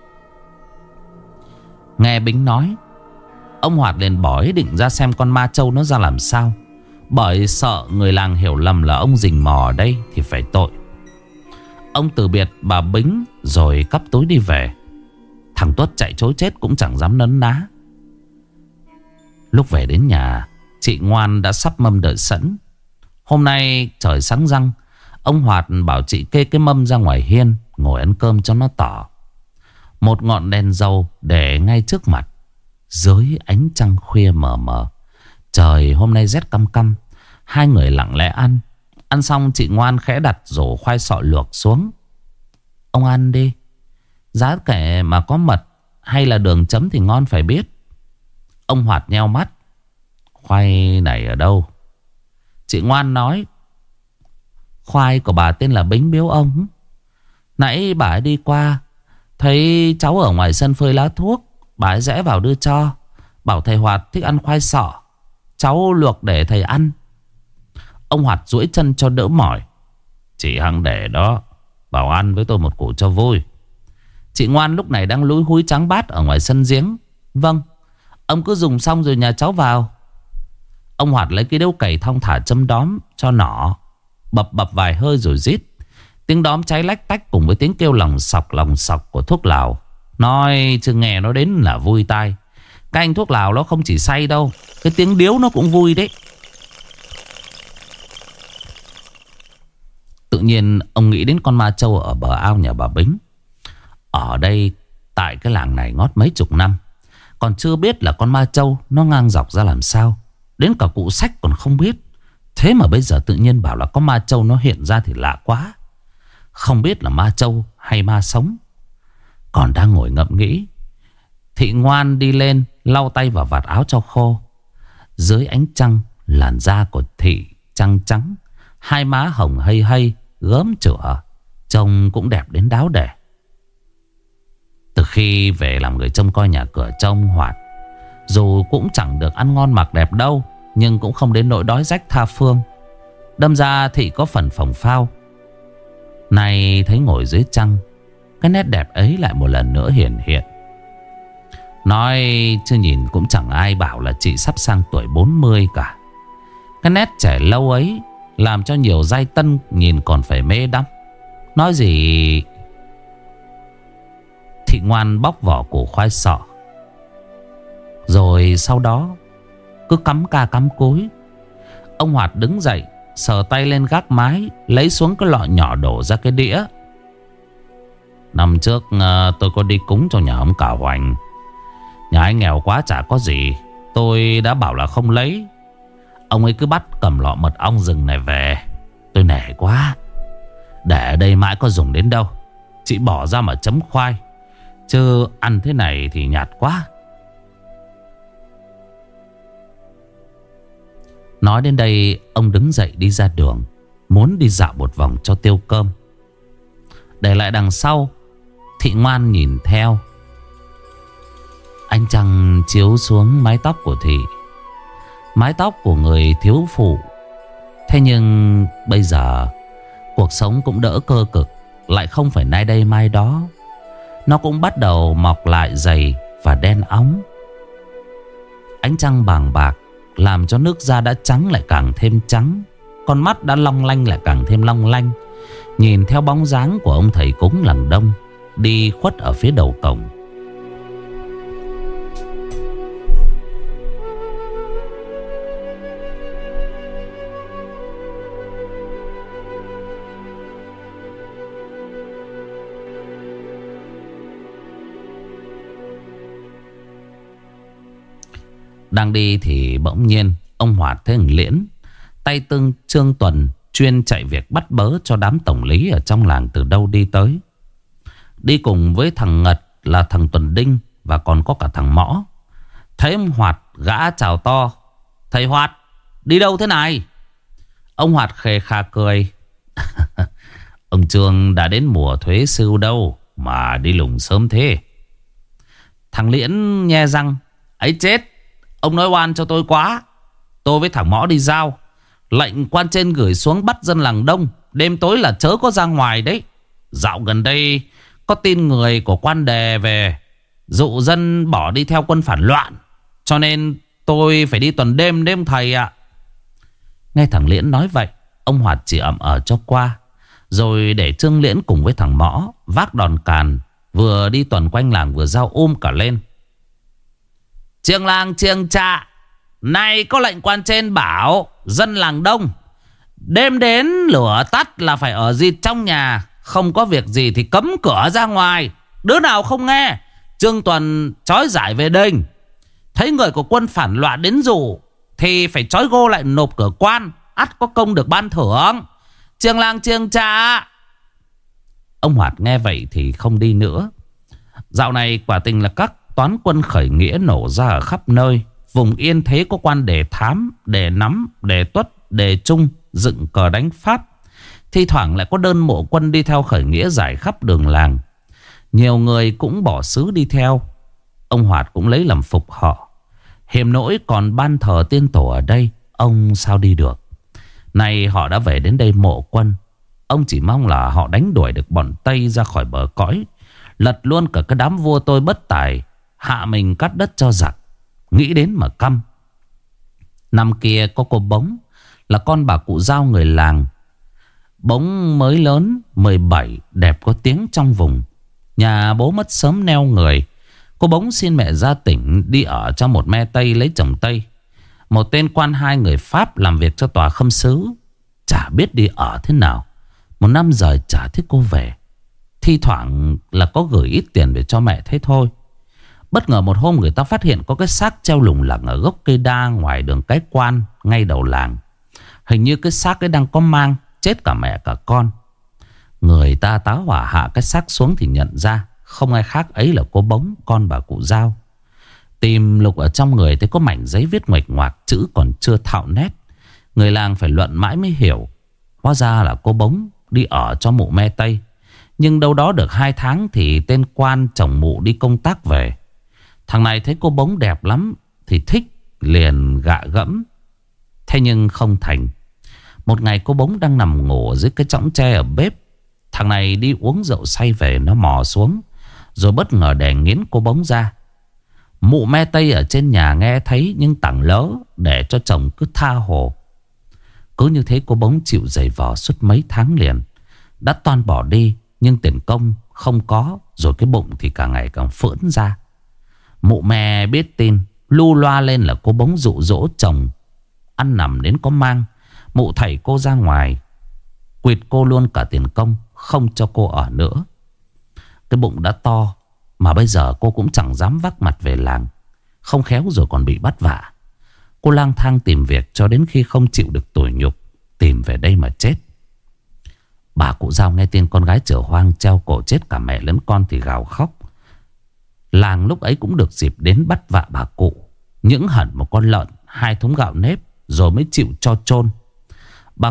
Nghe Bính nói, ông Hoạt liền bỏ ý định ra xem con ma trâu nó ra làm sao, bởi sợ người làng hiểu lầm là ông rình mò ở đây thì phải tội. Ông từ biệt bà Bính rồi cắp túi đi về. Thằng Tuất chạy chối chết cũng chẳng dám nấn ná. Lúc về đến nhà, chị Ngoan đã sắp mâm đợi sẵn. Hôm nay trời sáng răng. Ông Hoạt bảo chị kê cái mâm ra ngoài hiên, ngồi ăn cơm cho nó tỏ. Một ngọn đèn dầu để ngay trước mặt. Dưới ánh trăng khuya mờ mờ. Trời hôm nay rét căm căm. Hai người lặng lẽ ăn. Ăn xong chị Ngoan khẽ đặt rổ khoai sọ luộc xuống. Ông ăn đi. Giá kể mà có mật hay là đường chấm thì ngon phải biết. Ông Hoạt nheo mắt. Khoai này ở đâu? Chị Ngoan nói. Khoai của bà tên là Bính biếu ông. Nãy bà ấy đi qua, thấy cháu ở ngoài sân phơi lá thuốc, bà ấy rẽ vào đưa cho. Bảo thầy Hoạt thích ăn khoai sọ, cháu luộc để thầy ăn. Ông Hoạt duỗi chân cho đỡ mỏi. Chị Hằng để đó, bảo ăn với tôi một củ cho vui. Chị Ngoan lúc này đang lúi húi tráng bát ở ngoài sân giếng. Vâng, ông cứ dùng xong rồi nhà cháu vào. Ông Hoạt lấy cái điếu cày thong thả châm đóm cho nỏ, bập bập vài hơi rồi rít. Tiếng đóm cháy lách tách cùng với tiếng kêu lòng sọc của thuốc lào. Nói chứ nghe nó đến là vui tai. Cái anh thuốc lào nó không chỉ say đâu, cái tiếng điếu nó cũng vui đấy. Tự nhiên ông nghĩ đến con ma trâu ở bờ ao nhà bà Bính. Ở đây tại cái làng này ngót mấy chục năm, còn chưa biết là con ma trâu nó ngang dọc ra làm sao. Đến cả cụ sách còn không biết. Thế mà bây giờ tự nhiên bảo là có ma trâu nó hiện ra thì lạ quá. Không biết là ma trâu hay ma sống. Còn đang ngồi ngẫm nghĩ, Thị Ngoan đi lên lau tay vào vạt áo cho khô. Dưới ánh trăng, làn da của Thị trắng trắng, hai má hồng hây hây, gớm chửa, trông cũng đẹp đến đáo để. Từ khi về làm người trông coi nhà cửa cho ông Hoạt, dù cũng chẳng được ăn ngon mặc đẹp đâu, nhưng cũng không đến nỗi đói rách tha phương. Đâm ra Thị có phần phồng phao. Này thấy ngồi dưới trăng, cái nét đẹp ấy lại một lần nữa hiển hiện. Nói chứ nhìn cũng chẳng ai bảo là chị sắp sang tuổi 40 cả. Cái nét trẻ lâu ấy làm cho nhiều giai tân nhìn còn phải mê đắm. Nói gì. Thị Ngoan bóc vỏ củ khoai sọ, rồi sau đó cứ cắm ca cắm cối. Ông Hoạt đứng dậy, sờ tay lên gác mái, lấy xuống cái lọ nhỏ đổ ra cái đĩa. Năm trước tôi có đi cúng cho nhà ông Cả Hoành. Nhà anh nghèo quá chả có gì, tôi đã bảo là không lấy. Ông ấy cứ bắt cầm lọ mật ong rừng này về. Tôi nể quá, để ở đây mãi có dùng đến đâu. Chị bỏ ra mà chấm khoai, chứ ăn thế này thì nhạt quá. Nói đến đây, ông đứng dậy đi ra đường, muốn đi dạo một vòng cho tiêu cơm. Để lại đằng sau, Thị Ngoan nhìn theo. Ánh trăng chiếu xuống mái tóc của Thị, mái tóc của người thiếu phụ. Thế nhưng bây giờ cuộc sống cũng đỡ cơ cực, lại không phải nay đây mai đó. Nó cũng bắt đầu mọc lại dày và đen óng. Ánh trăng bàng bạc làm cho nước da đã trắng lại càng thêm trắng. Con mắt đã long lanh lại càng thêm long lanh. Nhìn theo bóng dáng của ông thầy cúng làng Đông đi khuất ở phía đầu cổng. Đang đi thì bỗng nhiên ông Hoạt thấy thằng Liễn, tay tương Trương Tuần, chuyên chạy việc bắt bớ cho đám tổng lý ở trong làng từ đâu đi tới. Đi cùng với thằng Ngật là thằng Tuần Đinh, và còn có cả thằng Mõ. Thấy ông Hoạt, gã chào to: "Thầy Hoạt, đi đâu thế này?" Ông Hoạt khề khà cười. "Ông Trương đã đến mùa thuế sưu đâu mà đi lùng sớm thế." Thằng Liễn nhe răng: "Ấy chết, ông nói oan cho tôi quá. Tôi với thằng Mõ đi giao, lệnh quan trên gửi xuống bắt dân làng Đông, đêm tối là chớ có ra ngoài đấy. Dạo gần đây có tin người của quan đề về, dụ dân bỏ đi theo quân phản loạn, cho nên tôi phải đi tuần đêm đêm thầy ạ." Nghe thằng Liễn nói vậy, ông Hoạt chỉ ậm ờ cho qua, rồi để Trương Liễn cùng với thằng Mõ vác đòn càn, vừa đi tuần quanh làng vừa giao cả lên: "Chiêng làng chiêng trạ, nay có lệnh quan trên bảo dân làng Đông đêm đến lửa tắt là phải ở rịt trong nhà, không có việc gì thì cấm cửa ra ngoài. Đứa nào không nghe, Trương Tuần trói giải về đền. Thấy người của quân phản loạn đến rủ thì phải trói gô lại nộp cửa quan, ắt có công được ban thưởng. Chiêng làng chiêng trạ." Ông Hoạt nghe vậy thì không đi nữa. Dạo này quả tình là các toán quân khởi nghĩa nổ ra ở khắp nơi. Vùng yên thế có quan đề thám, đề nắm, đề tuất, đề trung dựng cờ đánh Pháp. Thi thoảng lại có đơn mộ quân đi theo khởi nghĩa rải khắp đường làng. Nhiều người cũng bỏ xứ đi theo. Ông Hoạt cũng lấy làm phục họ. Hiềm nỗi còn ban thờ tiên tổ ở đây, ông sao đi được. Nay họ đã về đến đây mộ quân, ông chỉ mong là họ đánh đuổi được bọn Tây ra khỏi bờ cõi, lật luôn cả cái đám vua tôi bất tài, hạ mình cắt đất cho giặc. Nghĩ đến mà căm. Năm kia có cô Bống, là con bà cụ Giao người làng. Bống mới lớn 17, đẹp có tiếng trong vùng. Nhà bố mất sớm neo người. Cô Bống xin mẹ ra tỉnh đi ở cho một me Tây lấy chồng Tây. Một tên quan 2 người Pháp làm việc cho tòa khâm sứ. Chả biết đi ở thế nào. Một năm rồi chả thích cô về. Thi thoảng là có gửi ít tiền về cho mẹ thế thôi. Bất ngờ một hôm người ta phát hiện có cái xác treo lủng lẳng ở gốc cây đa ngoài đường Cái Quan, ngay đầu làng. Hình như cái xác ấy đang có mang, chết cả mẹ cả con. Người ta tá hỏa hạ cái xác xuống thì nhận ra không ai khác ấy là cô Bống, con bà cụ Giao. Tìm lục ở trong người thấy có mảnh giấy viết nguệch ngoạc, chữ còn chưa thạo nét. Người làng phải luận mãi mới hiểu. Hóa ra là cô Bống đi ở cho mụ me Tây. Nhưng đâu đó được 2 tháng thì tên quan chồng mụ đi công tác về. Thằng này thấy cô Bống đẹp lắm thì thích, liền gạ gẫm. Thế nhưng không thành. Một ngày cô Bống đang nằm ngủ dưới cái chõng tre ở bếp. Thằng này đi uống rượu say về, nó mò xuống rồi bất ngờ đè nghiến cô Bống ra. Mụ me Tây ở trên nhà nghe thấy nhưng tẳng lỡ để cho chồng cứ tha hồ. Cứ như thế cô Bống chịu giày vò suốt mấy tháng liền. Đã toan bỏ đi nhưng tiền công không có, rồi cái bụng thì càng ngày càng phưỡn ra. Mụ me biết tin, lu loa lên là cô Bống dụ dỗ chồng ăn nằm đến có mang. Mụ thảy cô ra ngoài, quỵt cô luôn cả tiền công, không cho cô ở nữa. Cái bụng đã to mà bây giờ cô cũng chẳng dám vác mặt về làng. Không khéo rồi còn bị bắt vạ. Cô lang thang tìm việc cho đến khi không chịu được tủi nhục, tìm về đây mà chết. Bà cụ Giao nghe tin con gái chở hoang treo cổ chết cả mẹ lẫn con thì gào khóc. Làng lúc ấy cũng được dịp đến bắt vạ bà cụ. Những hẳn một con lợn, 2 thúng gạo nếp rồi mới chịu cho chôn. Bà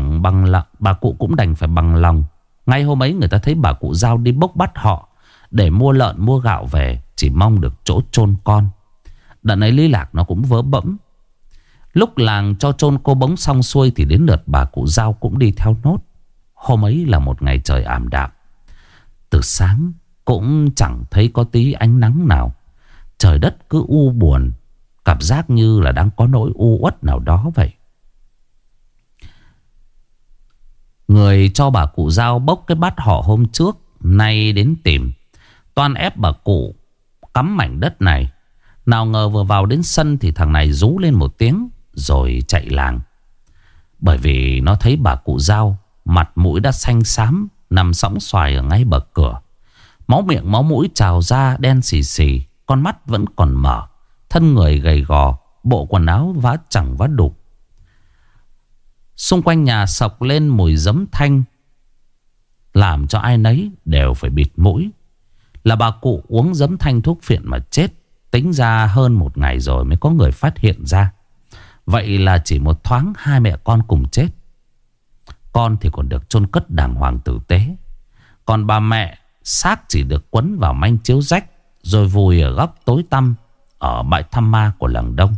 cụ cũng đành phải bằng lòng. Ngay hôm ấy người ta thấy bà cụ Giao đi bốc bắt họ để mua lợn mua gạo về, chỉ mong được chỗ chôn con. Đợt ấy lý lạc nó cũng vớ bẫm. Lúc làng cho chôn cô Bống xong xuôi thì đến lượt bà cụ Giao cũng đi theo nốt. Hôm ấy là một ngày trời ảm đạm. Từ sáng cũng chẳng thấy có tí ánh nắng nào. Trời đất cứ u buồn, cảm giác như là đang có nỗi u uất nào đó vậy. Người cho bà cụ Giao bốc cái bát họ hôm trước nay đến tìm, toan ép bà cụ cắm mảnh đất này. Nào ngờ vừa vào đến sân thì thằng này rú lên một tiếng rồi chạy làng. Bởi vì nó thấy bà cụ Giao mặt mũi đã xanh xám, nằm sõng xoài ở ngay bậc cửa. Máu miệng máu mũi trào ra đen xì xì, con mắt vẫn còn mở. Thân người gầy gò, bộ quần áo vá chẳng vá đục. Xung quanh nhà sộc lên mùi giấm thanh, làm cho ai nấy đều phải bịt mũi. Là bà cụ uống giấm thanh thuốc phiện mà chết. Tính ra hơn 1 ngày rồi mới có người phát hiện ra. Vậy là chỉ một thoáng 2 mẹ con cùng chết. Con thì còn được chôn cất đàng hoàng tử tế. Còn bà mẹ, xác chỉ được quấn vào manh chiếu rách rồi vùi ở góc tối tăm ở bãi thăm ma của làng Đông.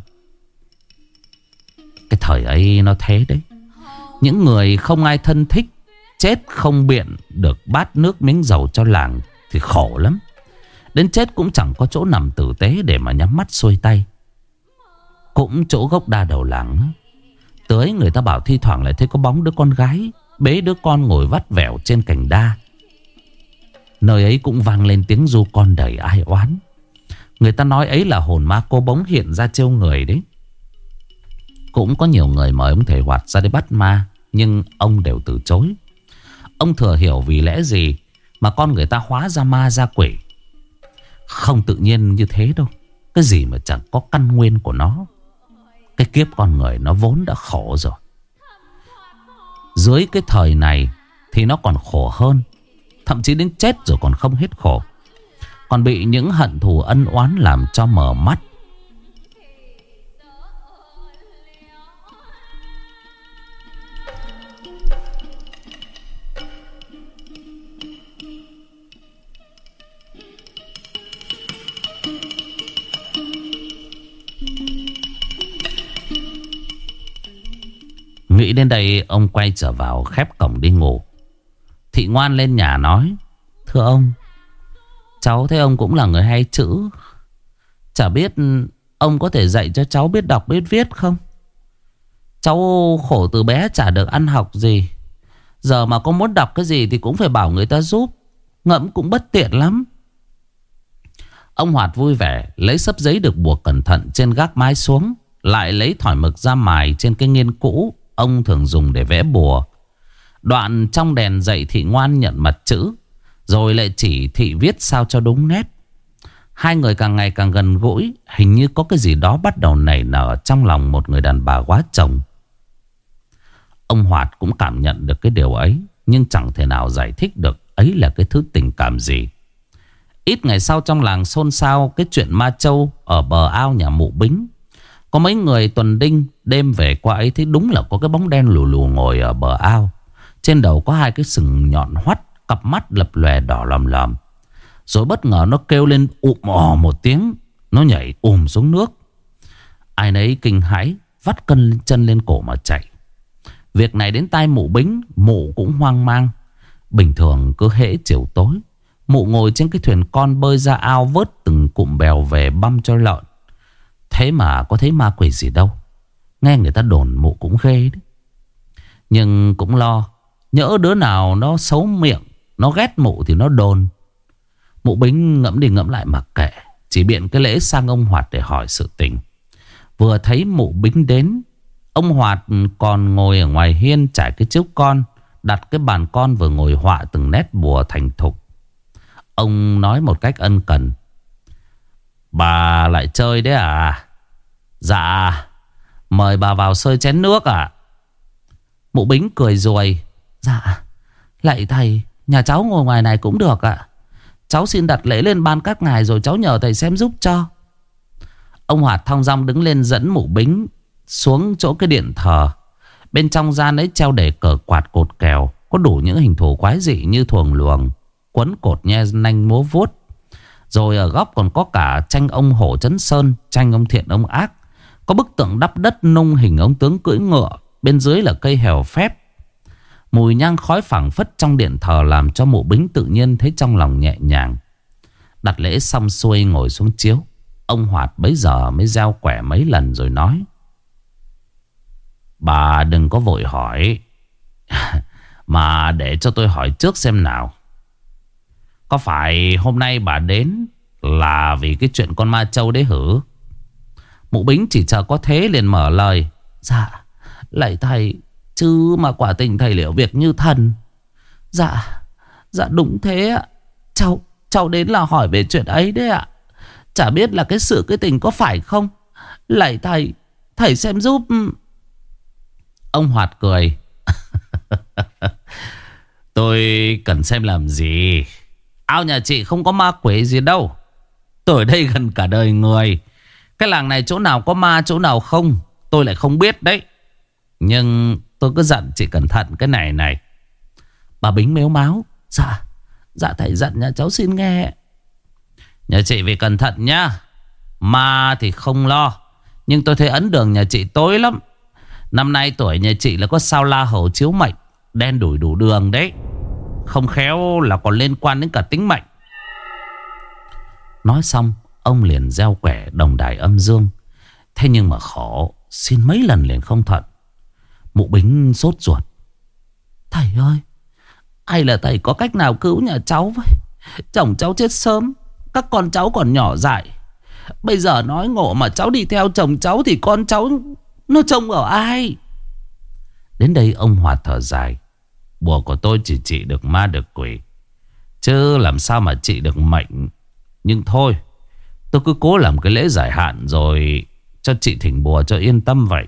Cái thời ấy nó thế đấy. Những người không ai thân thích, chết không biện được bát nước miếng dầu cho làng thì khổ lắm. Đến chết cũng chẳng có chỗ nằm tử tế để mà nhắm mắt xuôi tay. Cũng chỗ gốc đa đầu làng, tới người ta bảo thi thoảng lại thấy có bóng đứa con gái bế đứa con ngồi vắt vẻo trên cành đa. Nơi ấy cũng vang lên tiếng ru con đầy ai oán. Người ta nói ấy là hồn ma cô Bống hiện ra trêu người đấy. Cũng có nhiều người mời ông thầy Hoạt ra để bắt ma, nhưng ông đều từ chối. Ông thừa hiểu vì lẽ gì mà con người ta hóa ra ma ra quỷ. Không tự nhiên như thế đâu. Cái gì mà chẳng có căn nguyên của nó. Cái kiếp con người nó vốn đã khổ rồi. Dưới cái thời này thì nó còn khổ hơn. Thậm chí đến chết rồi còn không hết khổ. Còn bị những hận thù ân oán làm cho mờ mắt. Nghĩ đến đây ông quay trở vào khép cổng đi ngủ. Thị Ngoan lên nhà nói: "Thưa ông, cháu thấy ông cũng là người hay chữ. Chả biết ông có thể dạy cho cháu biết đọc biết viết không? Cháu khổ từ bé chả được ăn học gì. Giờ mà có muốn đọc cái gì thì cũng phải bảo người ta giúp. ngẫm cũng bất tiện lắm. Ông Hoạt vui vẻ lấy sấp giấy được buộc cẩn thận trên gác mái xuống, lại lấy thỏi mực ra mài trên cái nghiên cũ ông thường dùng để vẽ bùa. Đoạn trong đèn dạy Thị ngoan nhận mặt chữ, rồi lại chỉ Thị viết sao cho đúng nét. Hai người càng ngày càng gần gũi. Hình như có cái gì đó bắt đầu nảy nở trong lòng một người đàn bà quá chồng. Ông Hoạt cũng cảm nhận được cái điều ấy, nhưng chẳng thể nào giải thích được ấy là cái thứ tình cảm gì. Ít ngày sau, trong làng xôn xao cái chuyện ma châu ở bờ ao nhà mụ Bính. Có mấy người tuần đinh đêm về qua ấy thấy đúng là có cái bóng đen lù lù ngồi ở bờ ao. Trên đầu có hai cái sừng nhọn hoắt, cặp mắt lập lòe đỏ lòm lòm. Rồi bất ngờ nó kêu lên một tiếng, nó nhảy xuống nước. Ai nấy kinh hãi, vắt cân chân lên cổ mà chạy. Việc này đến tai mụ Bính, mụ cũng hoang mang. Bình thường cứ hễ chiều tối, mụ ngồi trên cái thuyền con bơi ra ao vớt từng cụm bèo về băm cho lợn. Thế mà có thấy ma quỷ gì đâu. Nghe người ta đồn mụ cũng ghê đấy. Nhưng cũng lo, nhỡ đứa nào nó xấu miệng, nó ghét mụ thì nó đồn. Mụ Bính ngẫm đi ngẫm lại mặc kệ, chỉ biện cái lễ sang ông Hoạt để hỏi sự tình. Vừa thấy mụ Bính đến, ông Hoạt còn ngồi ở ngoài hiên trải cái chiếu con, đặt cái bàn con vừa ngồi họa từng nét bùa thành thục. Ông nói một cách ân cần: "Bà lại chơi đấy à?" "Dạ, mời bà vào xơi chén nước à?" Mụ Bính cười ruồi: "Dạ, lạy thầy, nhà cháu ngồi ngoài này cũng được ạ. Cháu xin đặt lễ lên ban các ngài rồi cháu nhờ thầy xem giúp cho." Ông Hoạt thong dong đứng lên dẫn mụ Bính xuống chỗ cái điện thờ. Bên trong gian ấy treo để cờ quạt cột kèo, có đủ những hình thù quái dị như thuồng luồng, quấn cột nhe nanh múa vuốt. Rồi ở góc còn có cả tranh ông hổ Trấn Sơn, tranh ông thiện ông ác. Có bức tượng đắp đất nung hình ông tướng cưỡi ngựa. Bên dưới là cây hèo phép. Mùi nhang khói phảng phất trong điện thờ làm cho mụ Bính tự nhiên thấy trong lòng nhẹ nhàng. Đặt lễ xong xuôi ngồi xuống chiếu. Ông Hoạt bấy giờ mới gieo quẻ mấy lần rồi nói: "Bà đừng có vội hỏi, mà để cho tôi hỏi trước xem nào. Có phải hôm nay bà đến là vì cái chuyện con ma châu đấy hử?" Mụ Bính chỉ chờ có thế liền mở lời: "Dạ, lạy thầy, chứ mà quả tình thầy liệu việc như thần." Dạ đúng thế ạ. Cháu đến là hỏi về chuyện ấy đấy ạ. Chả biết là cái sự cái tình có phải không. Lạy thầy xem giúp." Ông Hoạt cười: "Tôi cần xem làm gì? Ao nhà chị không có ma quỷ gì đâu. Tôi ở đây gần cả đời người. Cái làng này chỗ nào có ma chỗ nào không tôi lại không biết đấy. Nhưng tôi cứ dặn chị cẩn thận cái này." Bà Bính mếu máo: Dạ thầy dặn nhà cháu xin nghe." "Nhà chị phải cẩn thận nhá. Ma thì không lo, nhưng tôi thấy ấn đường nhà chị tối lắm. Năm nay tuổi nhà chị là có sao la hầu chiếu mệnh, đen đủi đủ đường đấy. Không khéo là còn liên quan đến cả tính mệnh." Nói xong ông liền gieo quẻ đồng đài âm dương. Thế nhưng mà khổ, xin mấy lần liền không thuận. Mụ Bính sốt ruột: "Thầy ơi, hay là thầy có cách nào cứu nhà cháu với? Chồng cháu chết sớm, các con cháu còn nhỏ dại. Bây giờ nói ngộ mà cháu đi theo chồng cháu thì con cháu nó trông ở ai?" Đến đây ông Hoạt thở dài: "Bùa của tôi chỉ trị được ma được quỷ, chứ làm sao mà trị được mệnh. Nhưng thôi, tôi cứ cố làm cái lễ giải hạn rồi cho chị thỉnh bùa cho yên tâm vậy."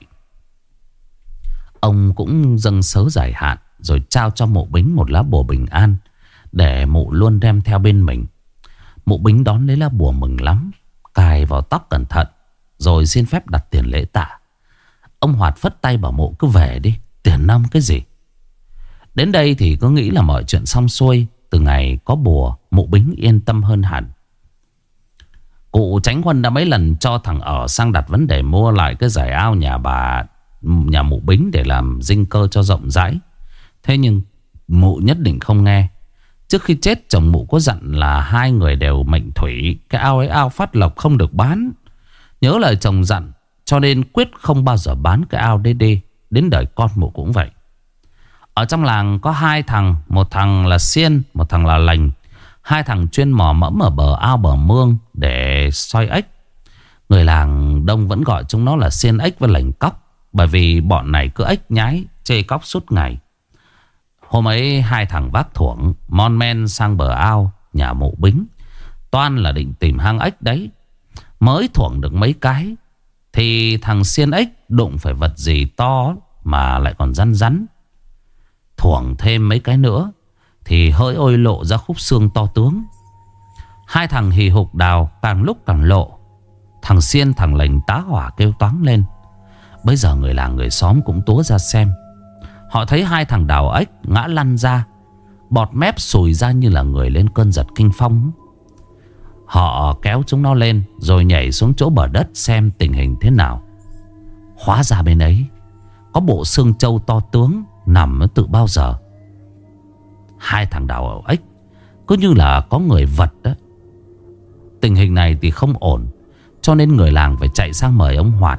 Ông cũng dâng sớ giải hạn, rồi trao cho mụ Bính một lá bùa bình an, để mụ luôn đem theo bên mình. Mụ Bính đón lấy lá bùa mừng lắm, cài vào tóc cẩn thận, rồi xin phép đặt tiền lễ tạ. Ông Hoạt phất tay bảo mụ cứ về đi, tiền nong cái gì. Đến đây thì cứ nghĩ là mọi chuyện xong xuôi. Từ ngày có bùa, mụ Bính yên tâm hơn hẳn. Cụ Chánh Huân đã mấy lần cho thằng ở sang đặt vấn đề mua lại cái giải ao nhà mụ Bính để làm dinh cơ cho rộng rãi. Thế nhưng mụ nhất định không nghe. Trước khi chết chồng mụ có dặn là hai người đều mệnh thủy, cái ao ấy ao phát lộc không được bán. Nhớ lời chồng dặn, cho nên quyết không bao giờ bán cái ao đấy đi. Đến đời con mụ cũng vậy. Ở trong làng có hai thằng, một thằng là Xiên, một thằng là Lành. Hai thằng chuyên mò mẫm ở bờ ao bờ mương để soi ếch. Người làng đông vẫn gọi chúng nó là xiên ếch và lành cóc, bởi vì bọn này cứ ếch nhái chê cóc suốt ngày. Hôm ấy hai thằng vác thuổng mon men sang bờ ao nhà Mụ Bính, toan là định tìm hang ếch đấy. Mới thuổng được mấy cái thì thằng xiên ếch đụng phải vật gì to mà lại còn rắn rắn. Thuổng thêm mấy cái nữa thì hỡi ôi lộ ra khúc xương to tướng. Hai thằng hì hục đào, càng lúc càng lộ. Thằng xiên thằng lành tá hỏa kêu toáng lên. Bây giờ người làng người xóm cũng túa ra xem. Họ thấy hai thằng đào ếch ngã lăn ra, bọt mép sùi ra như là người lên cơn giật kinh phong. Họ kéo chúng nó lên rồi nhảy xuống chỗ bờ đất xem tình hình thế nào. Hóa ra bên ấy có bộ xương trâu to tướng nằm từ bao giờ. Hai thằng đào ếch cứ như là có người vật đó. Tình hình này thì không ổn, cho nên người làng phải chạy sang mời ông Hoạt.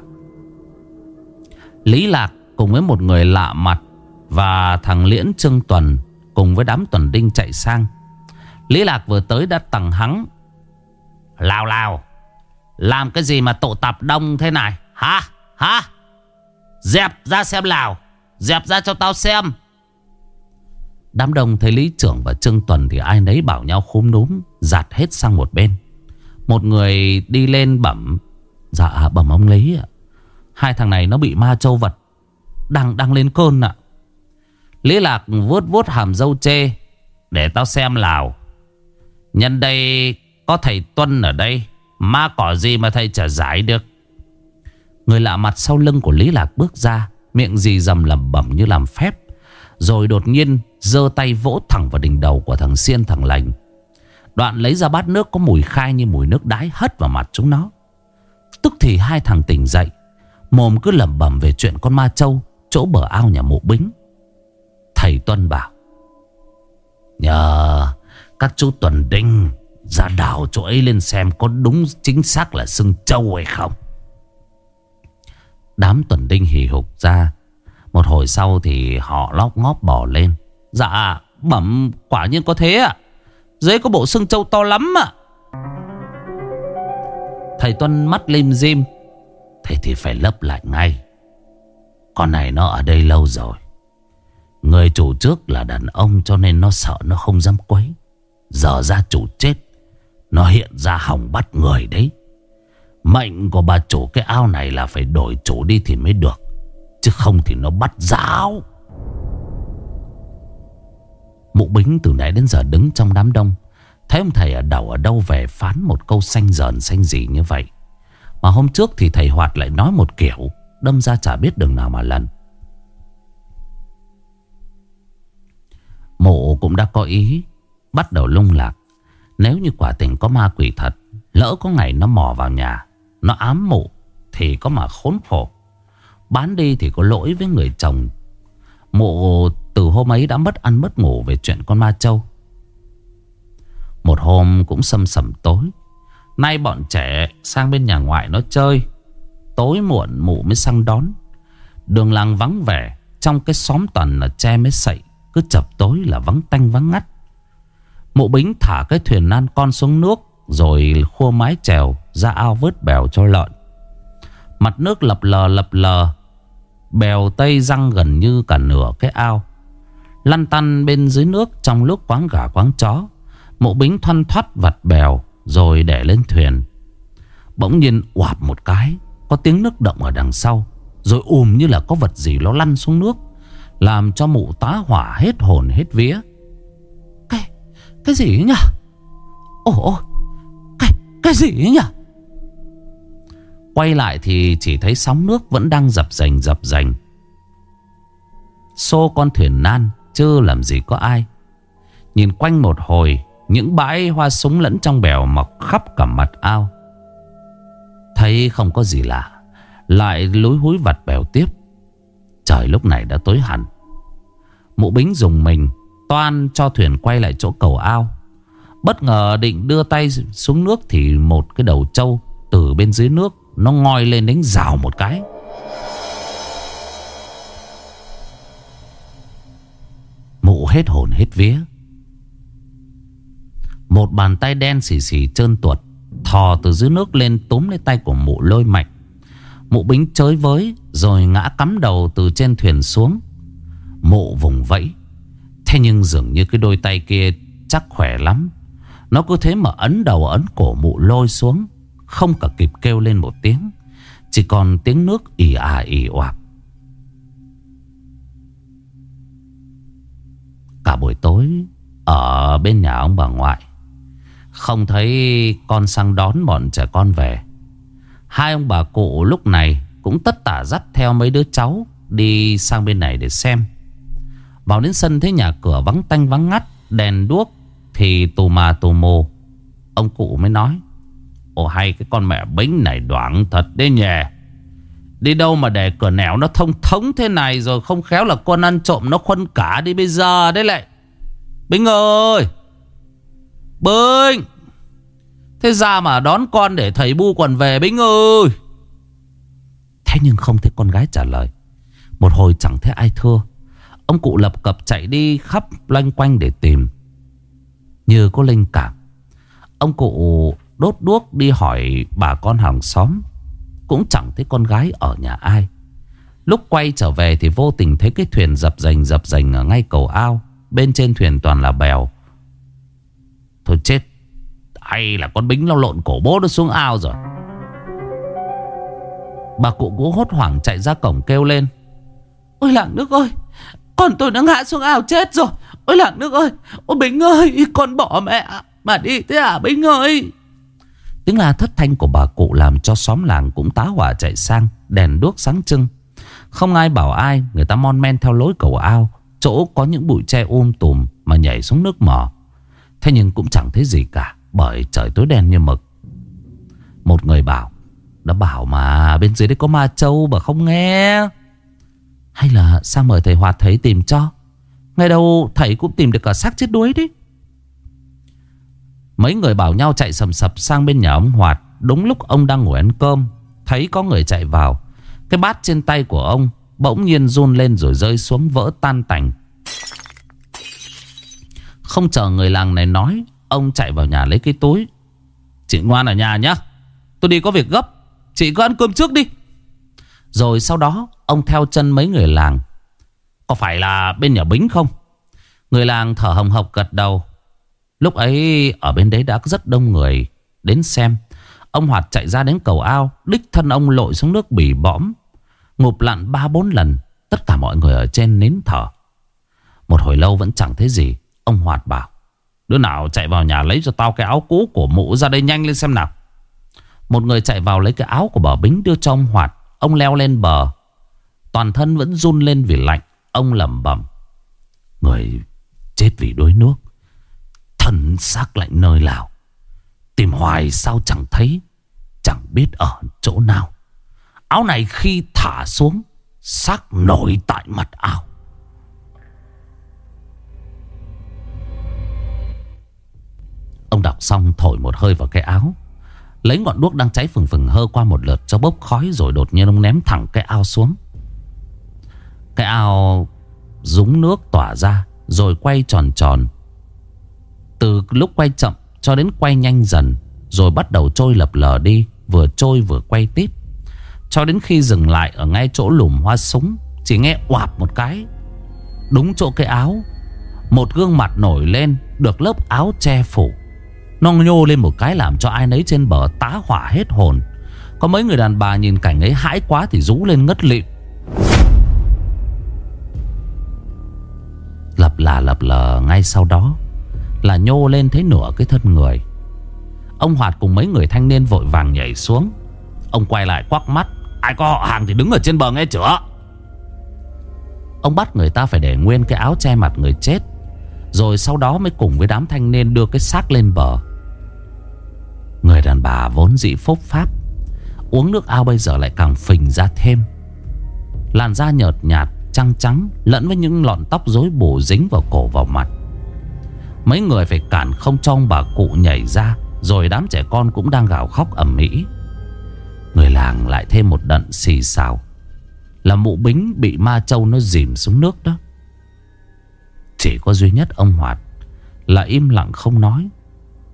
Lý Lạc cùng với một người lạ mặt và thằng Liễn Trương Tuần cùng với đám tuần đinh chạy sang. Lý Lạc vừa tới đã tằng hắng: Lào Lào, làm cái gì mà tụ tập đông thế này hả? Hả? Dẹp ra xem Lào, dẹp ra cho tao xem. Đám đông thấy Lý Trưởng và Trương Tuần thì ai nấy bảo nhau khúm núm giạt hết sang một bên. Một người đi lên bẩm: Dạ bẩm ông Lý ạ, hai thằng này nó bị ma trâu vật đang lên cơn ạ. Lý Lạc vuốt vuốt hàm râu chê: Để tao xem Lào. Nhân đây có thầy Tuân ở đây, ma cỏ gì mà thầy chả giải được. Người lạ mặt sau lưng của Lý Lạc bước ra, miệng rì rầm lẩm bẩm như làm phép, rồi đột nhiên giơ tay vỗ thẳng vào đỉnh đầu của thằng xiên thằng lành. Đoạn lấy ra bát nước có mùi khai như mùi nước đái hất vào mặt chúng nó. Tức thì hai thằng tỉnh dậy, mồm cứ lẩm bẩm về chuyện con ma trâu chỗ bờ ao nhà Mụ Bính. Thầy Tuân bảo: Nhờ các chú tuần đinh ra đào chỗ ấy lên xem có đúng chính xác là xương trâu hay không. Đám tuần đinh hì hục ra. Một hồi sau thì họ lóp ngóp bỏ lên: Dạ bẩm quả nhiên có thế ạ, dưới có bộ xương trâu to lắm ạ. Thầy Tuân mắt lim dim: Thế thì phải lấp lại ngay. Con này nó ở đây lâu rồi, người chủ trước là đàn ông cho nên nó sợ, nó không dám quấy. Giờ gia chủ chết, nó hiện ra hòng bắt người đấy. Mệnh của bà chủ cái ao này là phải đổi chủ đi thì mới được, chứ không thì nó bắt giáo. Mụ Bính từ nãy đến giờ đứng trong đám đông, thấy ông thầy ở đâu về phán một câu xanh dờn xanh gì như vậy. Mà hôm trước thì thầy Hoạt lại nói một kiểu, đâm ra chả biết đường nào mà lần. Mụ cũng đã có ý bắt đầu lung lạc. Nếu như quả tình có ma quỷ thật, lỡ có ngày nó mò vào nhà, nó ám mụ thì có mà khốn khổ. Bán đi thì có lỗi với người chồng. Mụ từ hôm ấy đã mất ăn mất ngủ về chuyện con ma trâu. Một hôm cũng sầm sầm tối, nay bọn trẻ sang bên nhà ngoại nó chơi. Tối muộn mụ mới sang đón. Đường làng vắng vẻ, trong cái xóm toàn là tre mới sậy, cứ chập tối là vắng tanh vắng ngắt. Mụ Bính thả cái thuyền nan con xuống nước, rồi khua mái chèo ra ao vớt bèo cho lợn. Mặt nước lập lờ, bèo tây răng gần như cả nửa cái ao. Lăn tăn bên dưới nước trong lúc quáng gà quáng chó. Mụ Bính thoăn thoắt vặt bèo rồi để lên thuyền. Bỗng nhiên oạp một cái, có tiếng nước động ở đằng sau, rồi như là có vật gì nó lăn xuống nước, làm cho mụ tá hỏa hết hồn hết vía. Cái gì ấy nhỉ? Ồ, cái gì ấy nhỉ? Quay lại thì chỉ thấy sóng nước vẫn đang dập dành. Xô con thuyền nan chứ làm gì có ai. Nhìn quanh một hồi, những bãi hoa súng lẫn trong bèo mọc khắp cả mặt ao. Thấy không có gì lạ, lại lúi húi vặt bèo tiếp. Trời lúc này đã tối hẳn. Mụ Bính dùng mình toan cho thuyền quay lại chỗ cầu ao. Bất ngờ định đưa tay xuống nước thì một cái đầu trâu từ bên dưới nước nó ngoi lên đánh rào một cái. Mụ hết hồn hết vía. Một bàn tay đen xì xì trơn tuột thò từ dưới nước lên túm lấy tay của mụ Lôi mạnh. Mụ Bính chới với rồi ngã cắm đầu từ trên thuyền xuống. Mụ vùng vẫy, thế nhưng dường như cái đôi tay kia chắc khỏe lắm. Nó cứ thế mà ấn đầu ấn cổ mụ Lôi xuống, không cả kịp kêu lên một tiếng, chỉ còn tiếng nước ì ả ì oạp. Cả buổi tối ở bên nhà ông bà ngoại không thấy con sang đón bọn trẻ con về. Hai ông bà cụ lúc này cũng tất tả dắt theo mấy đứa cháu đi sang bên này để xem. Vào đến sân thấy nhà cửa vắng tanh vắng ngắt, đèn đuốc thì tù mà tù mù. Ông cụ mới nói: ồ, hay cái con mẹ Bính này đoảng thật đấy nhỉ. Đi đâu mà để cửa nẻo nó thông thống thế này, rồi không khéo là con ăn trộm nó khuân cả đi bây giờ đấy lại. Bính ơi, Bính, thế ra mà đón con để thầy bu còn về Bính ơi. Thế nhưng không thấy con gái trả lời. Một hồi chẳng thấy ai thưa. Ông cụ lập cập chạy đi khắp loanh quanh để tìm. Như có linh cảm, ông cụ đốt đuốc đi hỏi bà con hàng xóm, cũng chẳng thấy con gái ở nhà ai. Lúc quay trở về thì vô tình thấy cái thuyền dập dềnh ở ngay cầu ao. Bên trên thuyền toàn là bèo. Thôi chết, hay là con Bính nó lộn cổ bố nó xuống ao rồi. Bà cụ cũng hốt hoảng chạy ra cổng kêu lên: ôi làng nước ơi, con tôi nó ngã xuống ao chết rồi. Ôi làng nước ơi, ôi Bính ơi, con bỏ mẹ mà đi thế à Bính ơi. Tiếng la thất thanh của bà cụ làm cho xóm làng cũng tá hỏa chạy sang. Đèn đuốc sáng trưng, không ai bảo ai, người ta mon men theo lối cầu ao, chỗ có những bụi tre tùm mà nhảy xuống nước mò. Thế nhưng cũng chẳng thấy gì cả, bởi trời tối đen như mực. Một người bảo: đã bảo mà bên dưới đấy có ma trâu mà không nghe. Hay là sang mời thầy Hoạt thầy tìm cho. Ngày đầu thầy cũng tìm được cả xác chết đuối đấy. Mấy người bảo nhau chạy sầm sập sang bên nhà ông Hoạt. Đúng lúc ông đang ngồi ăn cơm, thấy có người chạy vào. Cái bát trên tay của ông bỗng nhiên run lên rồi rơi xuống vỡ tan tành. Không chờ người làng này nói, ông chạy vào nhà lấy cái túi. Chị ngoan ở nhà nhá, tôi đi có việc gấp, chị cứ ăn cơm trước đi. Rồi sau đó ông theo chân mấy người làng. Có phải là bên nhà Bính không? Người làng thở hồng hộc gật đầu. Lúc ấy ở bên đấy đã rất đông người đến xem. Ông Hoạt chạy ra đến cầu ao, đích thân ông lội xuống nước bỉ bõm, ngụp lặn 3-4 lần. Tất cả mọi người ở trên nín thở. Một hồi lâu vẫn chẳng thấy gì. Ông Hoạt bảo: đứa nào chạy vào nhà lấy cho tao cái áo cũ của mụ ra đây nhanh lên xem nào. Một người chạy vào lấy cái áo của bà Bính đưa cho ông Hoạt. Ông leo lên bờ, toàn thân vẫn run lên vì lạnh. Ông lẩm bẩm: người chết vì đuối nước, thân xác lạnh nơi nào, tìm hoài sao chẳng thấy, chẳng biết ở chỗ nào. Áo này khi thả xuống, xác nổi tại mặt ao. Ông đọc xong thổi một hơi vào cái áo, lấy ngọn đuốc đang cháy phừng phừng hơ qua một lượt cho bốc khói. Rồi đột nhiên ông ném thẳng cái ao xuống. Cái ao dúng nước tỏa ra, rồi quay tròn tròn. Từ lúc quay chậm cho đến quay nhanh dần, rồi bắt đầu trôi lập lờ đi, vừa trôi vừa quay tít, cho đến khi dừng lại ở ngay chỗ lùm hoa súng. Chỉ nghe oạp một cái, đúng chỗ cái áo, một gương mặt nổi lên, được lớp áo che phủ. Nó nhô lên một cái làm cho ai nấy trên bờ tá hỏa hết hồn. Có mấy người đàn bà nhìn cảnh ấy hãi quá thì rú lên ngất lịm. Lập lờ ngay sau đó là nhô lên thấy nửa cái thân người. Ông Hoạt cùng mấy người thanh niên vội vàng nhảy xuống. Ông quay lại quắc mắt: ai có họ hàng thì đứng ở trên bờ nghe chưa. Ông bắt người ta phải để nguyên cái áo che mặt người chết, rồi sau đó mới cùng với đám thanh niên đưa cái xác lên bờ. Người đàn bà vốn dĩ phốc pháp, uống nước ao bây giờ lại càng phình ra thêm. Làn da nhợt nhạt trắng trắng lẫn với những lọn tóc rối bù dính vào cổ vào mặt. Mấy người phải cản không cho ông bà cụ nhảy ra. Rồi đám trẻ con cũng đang gào khóc ầm ĩ. Người làng lại thêm một đận xì xào là mụ Bính bị ma trâu nó dìm xuống nước đó. Chỉ có duy nhất ông Hoạt là im lặng không nói.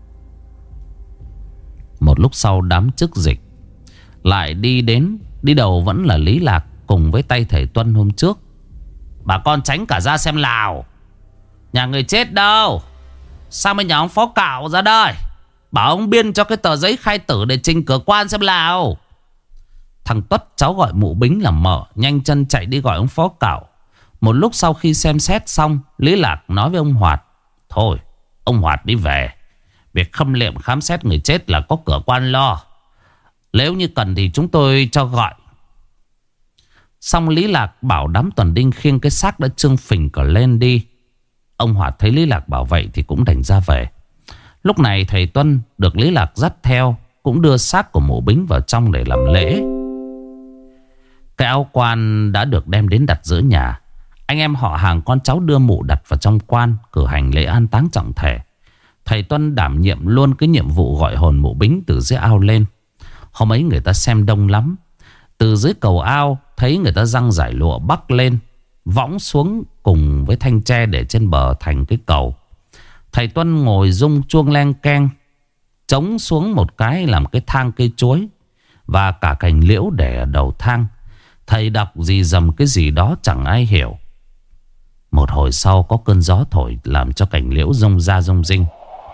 Một lúc sau đám chức dịch lại đi đến. Đi đầu vẫn là Lý Lạc cùng với tay thầy Tuân hôm trước. Bà con tránh cả ra xem nào. Nhà người chết đâu? Sao mới nhà ông phó cạo ra đây? Bảo ông biên cho cái tờ giấy khai tử để trình cửa quan xem nào. Thằng Tuất cháu gọi mụ Bính là mợ nhanh chân chạy đi gọi ông phó cạo. Một lúc sau khi xem xét xong, Lý Lạc nói với ông Hoạt: thôi ông Hoạt đi về. Việc khâm liệm khám xét người chết là có cửa quan lo. Nếu như cần thì chúng tôi cho gọi. Xong Lý Lạc bảo đám tuần đinh khiêng cái xác đã trương phình cả lên đi. Ông Hoạt thấy Lý Lạc bảo vậy thì cũng đành ra về. Lúc này thầy Tuân được Lý Lạc dắt theo cũng đưa xác của mụ Bính vào trong để làm lễ. Cái áo quan đã được đem đến đặt giữa nhà. Anh em họ hàng con cháu đưa mụ đặt vào trong quan, cử hành lễ an táng trọng thể. Thầy Tuân đảm nhiệm luôn cái nhiệm vụ gọi hồn mụ Bính từ dưới ao lên. Hôm ấy người ta xem đông lắm. Từ dưới cầu ao thấy người ta giăng giải lụa bắc lên, võng xuống cùng với thanh tre để trên bờ thành cái cầu. Thầy Tuân ngồi rung chuông leng keng, chống xuống một cái làm cái thang cây chuối và cả cành liễu để ở đầu thang. Thầy đọc gì dầm cái gì đó chẳng ai hiểu. Một hồi sau có cơn gió thổi làm cho cành liễu rung ra rung rinh.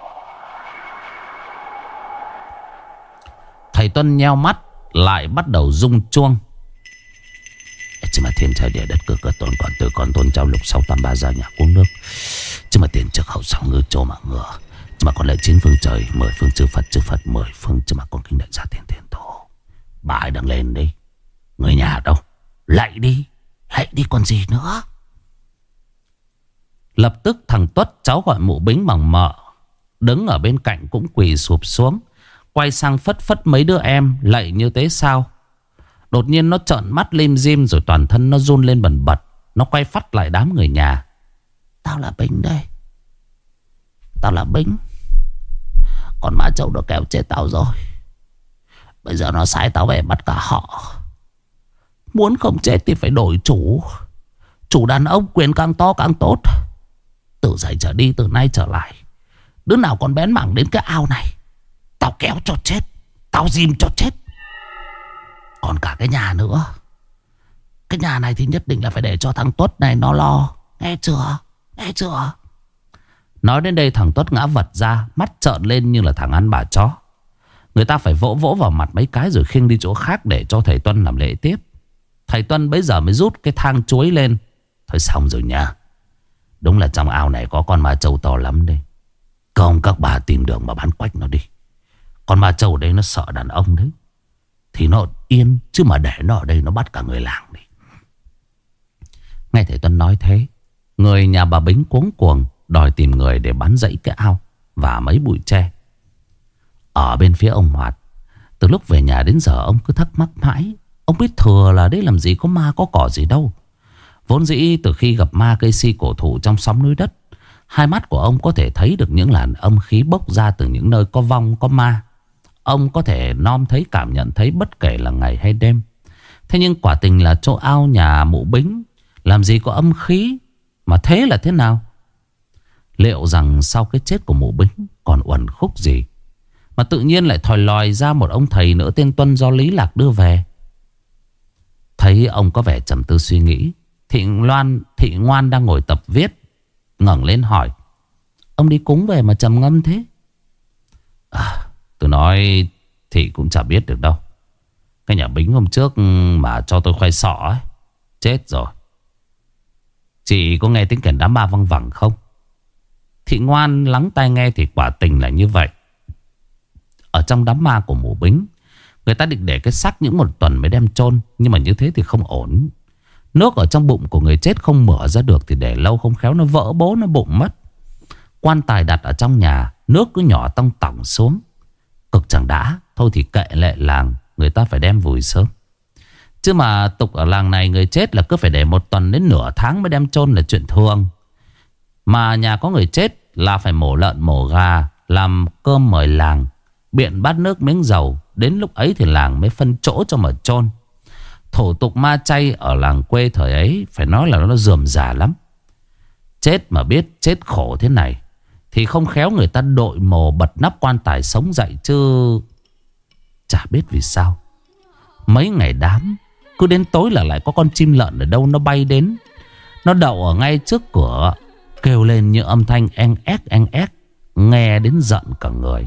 Thầy Tuân nheo mắt lại bắt đầu rung chuông. Chứ mà thiên trời địa đất cơ cơ tôn còn từ con tôn cháu lục 683 ra nhà uống nước. Chứ mà tiền trực hậu sóng ngư trô mà ngựa. Chứ mà còn lại 9 phương trời, 10 phương chư Phật 10 phương. Chứ mà còn kinh đại gia tiền tiền tổ. Bà ai đừng lên đi. Người nhà đâu? Lạy đi còn gì nữa. Lập tức thằng Tuất cháu gọi mụ Bính bằng mợ đứng ở bên cạnh cũng quỳ sụp xuống, quay sang phất phất mấy đứa em lạy như thế sao. Đột nhiên nó trợn mắt lim dim rồi toàn thân nó run lên bần bật. Nó quay phắt lại đám người nhà. Tao là Bính đây. Tao là Bính. Con ma Châu nó kéo chết tao rồi. Bây giờ nó sai tao về bắt cả họ. Muốn không chết thì phải đổi chủ. Chủ đàn ông quyền càng to càng tốt. Từ giờ trở đi, từ nay trở lại, đứa nào còn bén mảng đến cái ao này tao kéo cho chết, tao dìm cho chết. Còn cả cái nhà nữa. Cái nhà này thì nhất định là phải để cho thằng Tuất này nó lo. Nghe chưa? Nghe chưa? Nói đến đây thằng Tuất ngã vật ra, mắt trợn lên như là thằng ăn bà chó. Người ta phải vỗ vỗ vào mặt mấy cái rồi khiêng đi chỗ khác để cho thầy Tuân làm lễ tiếp. Thầy Tuân bấy giờ mới rút cái thang chuối lên. Thôi xong rồi nha. Đúng là trong ao này có con ma Châu to lắm đây. Không các bà tìm đường mà bắn quách nó đi. Con ma Châu đây nó sợ đàn ông đấy. Thì nó yên. Chứ mà để nó ở đây nó bắt cả người làng đi. Nghe thầy Tuân nói thế, người nhà bà Bính cuống cuồng đòi tìm người để bắn dãy cái ao và mấy bụi tre. Ở bên phía ông Hoạt, từ lúc về nhà đến giờ ông cứ thắc mắc mãi. Ông biết thừa là đấy làm gì có ma có cỏ gì đâu. Vốn dĩ từ khi gặp ma cây si cổ thụ trong xóm núi đất, hai mắt của ông có thể thấy được những làn âm khí bốc ra từ những nơi có vong có ma. Ông có thể nom thấy cảm nhận thấy bất kể là ngày hay đêm. Thế nhưng quả tình là chỗ ao nhà mụ Bính làm gì có âm khí. Mà thế là thế nào? Liệu rằng sau cái chết của mụ Bính còn uẩn khúc gì mà tự nhiên lại thòi lòi ra một ông thầy nữa tên Tuân do Lý Lạc đưa về? Thấy ông có vẻ trầm tư suy nghĩ, Thị Ngoan đang ngồi tập viết ngẩng lên hỏi: ông đi cúng về mà trầm ngâm thế? Tôi nói Thị cũng chả biết được đâu. Cái nhà Bính hôm trước mà cho tôi khoai sọ ấy, chết rồi. Chị có nghe tiếng kèn đám ma văng vẳng không? Thị Ngoan lắng tai nghe thì quả tình là như vậy. Ở trong đám ma của mụ Bính, người ta định để cái xác những một tuần mới đem chôn. Nhưng mà như thế thì không ổn. Nước ở trong bụng của người chết không mở ra được thì để lâu không khéo nó vỡ bố nó bụng mất. Quan tài đặt ở trong nhà, nước cứ nhỏ tông tỏng xuống. Cực chẳng đã. Thôi thì kệ lệ làng, người ta phải đem vùi sớm. Chứ mà tục ở làng này người chết là cứ phải để một tuần đến nửa tháng mới đem chôn là chuyện thường. Mà nhà có người chết là phải mổ lợn mổ gà, làm cơm mời làng, biện bát nước miếng dầu. Đến lúc ấy thì làng mới phân chỗ cho mà chôn. Thủ tục ma chay ở làng quê thời ấy phải nói là nó rườm rà lắm. Chết mà biết chết khổ thế này thì không khéo người ta đội mồ bật nắp quan tài sống dậy chứ. Chả biết vì sao mấy ngày đám cứ đến tối là lại có con chim lợn ở đâu nó bay đến. Nó đậu ở ngay trước cửa, kêu lên những âm thanh en ét, nghe đến giận cả người.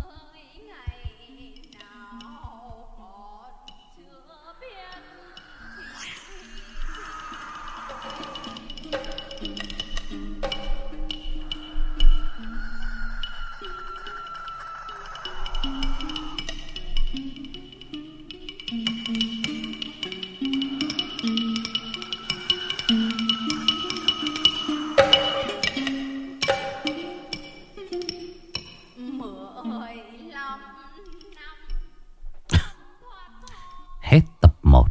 Hết tập 1.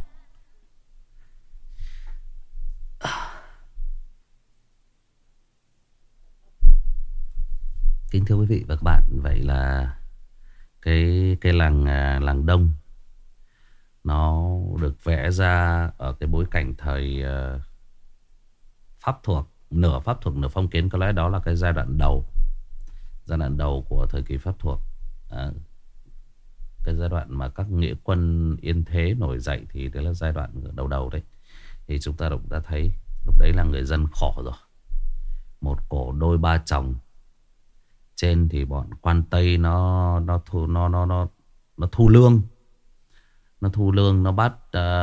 Kính thưa quý vị và các bạn, vậy là cái làng Đông nó được vẽ ra ở cái bối cảnh thời Pháp thuộc, nửa Pháp thuộc nửa phong kiến. Có lẽ đó là cái giai đoạn đầu của thời kỳ Pháp thuộc. Cái giai đoạn mà các nghĩa quân Yên Thế nổi dậy thì đấy là giai đoạn đầu đấy. Thì chúng ta cũng đã thấy lúc đấy là người dân khổ rồi. Một cổ đôi ba chồng. Trên thì bọn quan Tây nó thu lương. Nó thu lương, nó bắt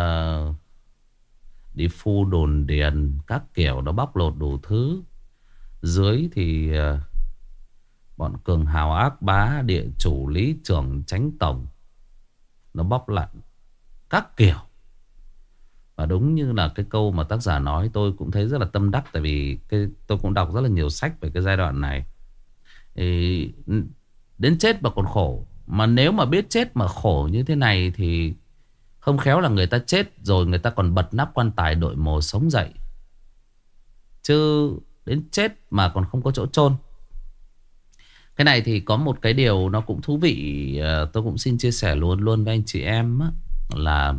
đi phu đồn điền các kiểu, nó bóc lột đủ thứ. Dưới thì bọn cường hào ác bá, địa chủ, lý trưởng, chánh tổng, nó bóc lặn các kiểu. Và đúng như là cái câu mà tác giả nói, tôi cũng thấy rất là tâm đắc. Tại vì tôi cũng đọc rất là nhiều sách về cái giai đoạn này. Thì đến chết mà còn khổ. Mà nếu mà biết chết mà khổ như thế này thì không khéo là người ta chết rồi người ta còn bật nắp quan tài đội mồ sống dậy. Chứ đến chết mà còn không có chỗ chôn. Cái này thì có một cái điều nó cũng thú vị, tôi cũng xin chia sẻ luôn với anh chị em á, là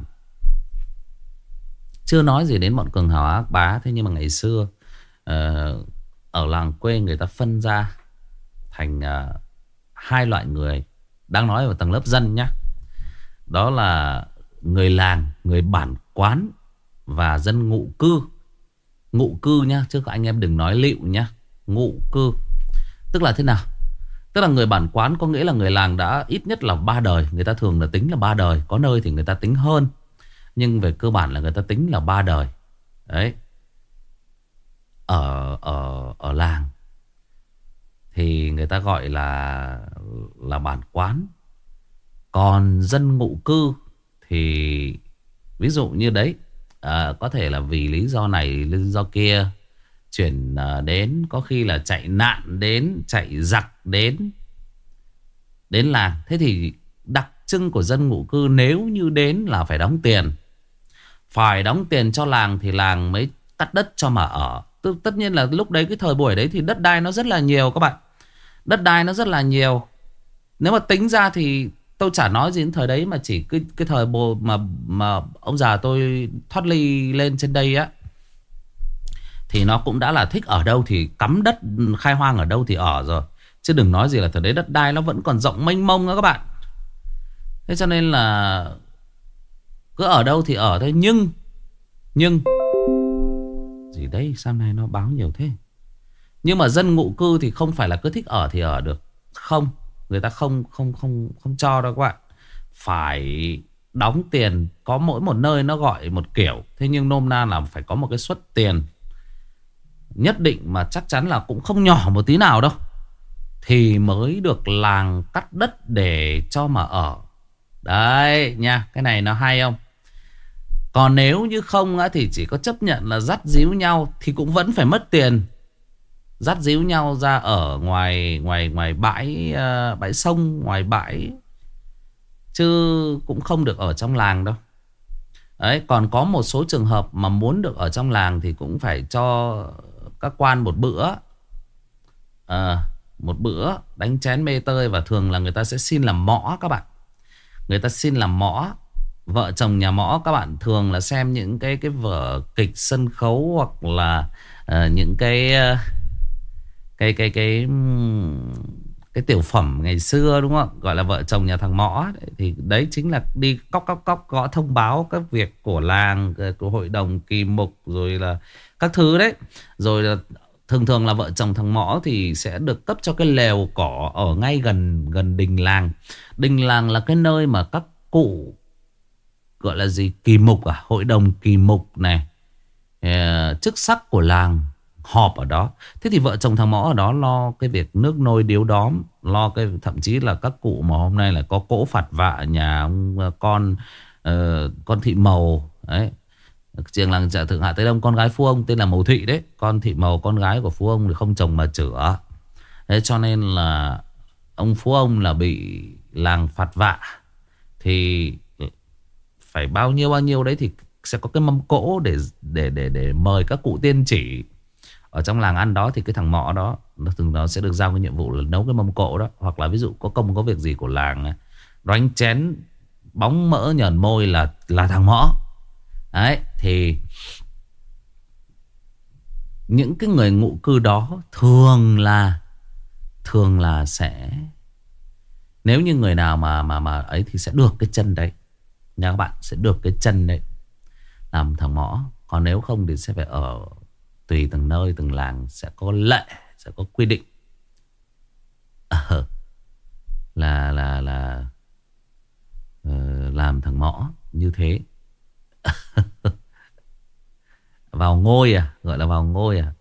chưa nói gì đến bọn cường hào ác bá. Thế nhưng mà ngày xưa ở làng quê người ta phân ra thành hai loại người. Đang nói ở tầng lớp dân nhá. Đó là người làng, người bản quán và dân ngụ cư. Ngụ cư nhá, chứ anh em đừng nói lịu nhá. Ngụ cư tức là thế nào? Tức là người bản quán có nghĩa là người làng đã ít nhất là 3 đời. Người ta thường là tính là 3 đời. Có nơi thì người ta tính hơn, nhưng về cơ bản là người ta tính là 3 đời. Đấy. Ở làng thì người ta gọi là bản quán. Còn dân ngụ cư thì ví dụ như đấy, có thể là vì lý do này lý do kia chuyển đến, có khi là chạy nạn đến, chạy giặc đến làng. Thế thì đặc trưng của dân ngụ cư nếu như đến là phải đóng tiền. Phải đóng tiền cho làng thì làng mới cắt đất cho mà ở. Tất nhiên là lúc đấy, cái thời buổi đấy thì đất đai nó rất là nhiều các bạn. Đất đai nó rất là nhiều. Nếu mà tính ra thì tôi chả nói gì đến thời đấy, mà chỉ cái thời mà ông già tôi thoát ly lên trên đây á, thì nó cũng đã là thích ở đâu thì cắm đất, khai hoang ở đâu thì ở rồi. Chứ đừng nói gì là thời đấy đất đai nó vẫn còn rộng mênh mông đó các bạn. Thế cho nên là cứ ở đâu thì ở thôi. Nhưng gì đây, sao này nó báo nhiều thế? Nhưng mà dân ngụ cư thì không phải là cứ thích ở thì ở được. Không, người ta không cho đâu các bạn. Phải đóng tiền. Có mỗi một nơi nó gọi một kiểu. Thế nhưng nôm na là phải có một cái suất tiền nhất định, mà chắc chắn là cũng không nhỏ một tí nào đâu, thì mới được làng cắt đất để cho mà ở. Đấy nha, cái này nó hay không? Còn nếu như không á, thì chỉ có chấp nhận là dắt díu nhau thì cũng vẫn phải mất tiền. Dắt díu nhau ra ở ngoài bãi sông, ngoài bãi, chứ cũng không được ở trong làng đâu. Đấy, còn có một số trường hợp mà muốn được ở trong làng thì cũng phải cho các quan một bữa. Một bữa đánh chén mê tơi. Và thường là người ta sẽ xin làm mõ các bạn. Người ta xin làm mõ. Vợ chồng nhà mõ các bạn thường là xem những cái vở kịch sân khấu, hoặc là những cái cái tiểu phẩm ngày xưa đúng không, gọi là vợ chồng nhà thằng Mõ đấy. Thì đấy chính là đi cóc cóc cóc gõ thông báo các việc của làng, của hội đồng kỳ mục rồi là các thứ đấy. Rồi là thường thường là vợ chồng thằng Mõ thì sẽ được cấp cho cái lều cỏ ở ngay gần gần đình làng. Đình làng là cái nơi mà các cụ gọi là gì, kỳ mục à, hội đồng kỳ mục này, chức sắc của làng họp ở đó. Thế thì vợ chồng thằng Mõ ở đó lo cái việc nước nôi điếu đóm, lo cái thậm chí là các cụ mà hôm nay là có cỗ phạt vạ nhà ông con Thị Mầu đấy. Trường làng chợ Thượng Hạ Tây Đông, con gái Phú ông tên là Mầu Thị đấy. Con Thị Mầu con gái của Phú ông thì không chồng mà chữa. Thế cho nên là ông Phú ông là bị làng phạt vạ, thì phải bao nhiêu đấy thì sẽ có cái mâm cỗ để mời các cụ tiên chỉ ở trong làng ăn đó. Thì cái thằng Mõ đó thường nó sẽ được giao cái nhiệm vụ là nấu cái mâm cỗ đó. Hoặc là ví dụ có công có việc gì của làng, đánh chén bóng mỡ nhờn môi là thằng Mõ đấy. Thì những cái người ngụ cư đó thường là sẽ, nếu như người nào mà ấy thì sẽ được cái chân đấy nha các bạn, sẽ được cái chân đấy làm thằng Mõ. Còn nếu không thì sẽ phải ở tùy từng nơi từng làng sẽ có lệ, sẽ có quy định là làm thằng Mõ như thế. Vào ngôi à, gọi là vào ngôi à,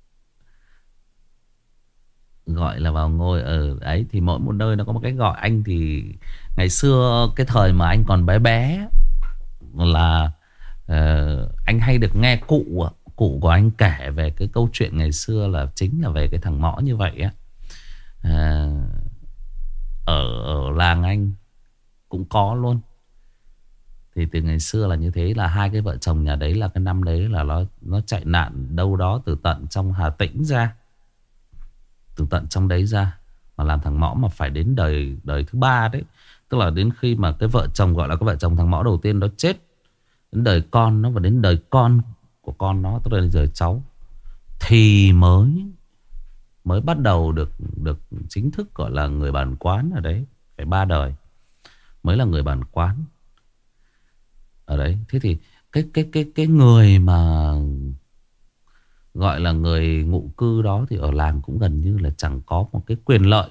gọi là vào ngôi ở ấy. Thì mỗi một nơi nó có một cái gọi. Anh thì ngày xưa cái thời mà anh còn bé bé là anh hay được nghe cụ của anh kể về cái câu chuyện ngày xưa, là chính là về cái thằng Mõ như vậy á. Ở làng anh cũng có luôn. Thì từ ngày xưa là như thế, là hai cái vợ chồng nhà đấy là cái năm đấy là nó chạy nạn đâu đó từ tận trong Hà Tĩnh ra, từ tận trong đấy ra, mà làm thằng Mõ mà phải đến đời thứ ba đấy. Tức là đến khi mà cái vợ chồng gọi là cái vợ chồng thằng Mõ đầu tiên đó chết, đến đời con nó và đến đời con của con nó, tức là đời cháu, thì mới bắt đầu được chính thức gọi là người bản quán ở đấy. Phải 3 đời mới là người bản quán ở đấy. Thế thì cái người mà gọi là người ngụ cư đó thì ở làng cũng gần như là chẳng có một cái quyền lợi.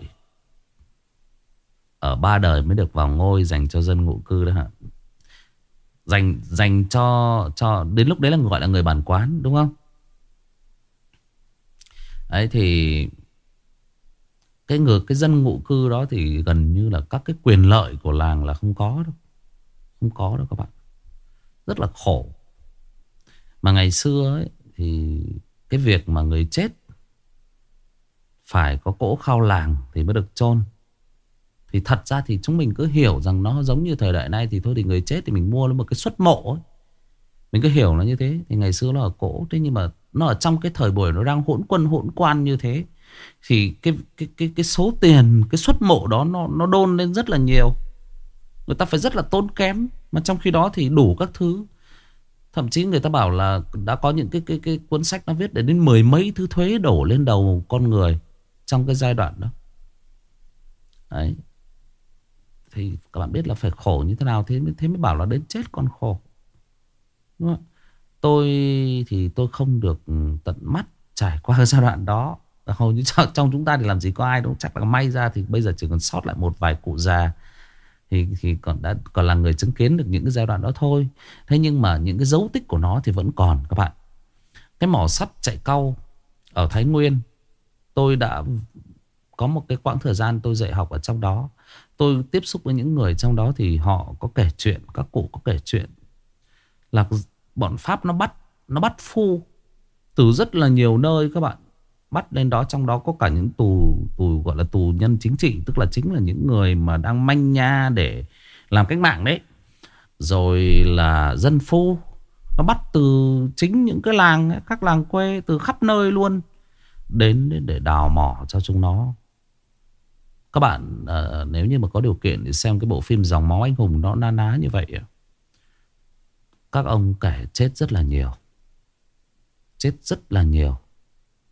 Ở 3 đời mới được vào ngôi dành cho dân ngụ cư đó hả? Dành cho đến lúc đấy là gọi là người bản quán, đúng không? Đấy thì cái dân ngụ cư đó thì gần như là các cái quyền lợi của làng là không có đâu. Không có đâu các bạn. Rất là khổ. Mà ngày xưa ấy thì cái việc mà người chết phải có cỗ khao làng thì mới được chôn. Thì thật ra thì chúng mình cứ hiểu rằng nó giống như thời đại nay thì thôi, thì người chết thì mình mua một cái suất mộ ấy. Mình cứ hiểu nó như thế. Thì ngày xưa nó ở cỗ. Thế nhưng mà nó ở trong cái thời buổi nó đang hỗn quân hỗn quan như thế, thì cái số tiền, cái suất mộ đó nó đôn lên rất là nhiều. Người ta phải rất là tốn kém. Mà trong khi đó thì đủ các thứ. Thậm chí người ta bảo là đã có những cái cuốn sách nó viết đến 10 mấy thứ thuế đổ lên đầu con người trong cái giai đoạn đó. Đấy. Thì các bạn biết là phải khổ như thế nào. Thế mới bảo là đến chết còn khổ, đúng không? Tôi thì tôi không được tận mắt trải qua cái giai đoạn đó. Hầu như trong chúng ta thì làm gì có ai đâu. Chắc là may ra thì bây giờ chỉ còn sót lại một vài cụ già thì còn là người chứng kiến được những cái giai đoạn đó thôi. Thế nhưng mà những cái dấu tích của nó thì vẫn còn các bạn. Cái mỏ sắt Chạy Cau ở Thái Nguyên, tôi đã có một cái quãng thời gian tôi dạy học ở trong đó. Tôi tiếp xúc với những người trong đó thì họ có kể chuyện, các cụ có kể chuyện là bọn Pháp nó bắt phu từ rất là nhiều nơi các bạn. Bắt lên đó, trong đó có cả những tù gọi là tù nhân chính trị, tức là chính là những người mà đang manh nha để làm cách mạng đấy. Rồi là dân phu, nó bắt từ chính những cái làng ấy, các làng quê từ khắp nơi luôn, đến để đào mỏ cho chúng nó. Các bạn nếu như mà có điều kiện thì xem cái bộ phim Dòng Máu Anh Hùng, nó na ná như vậy. Các ông kể chết rất là nhiều. Chết rất là nhiều.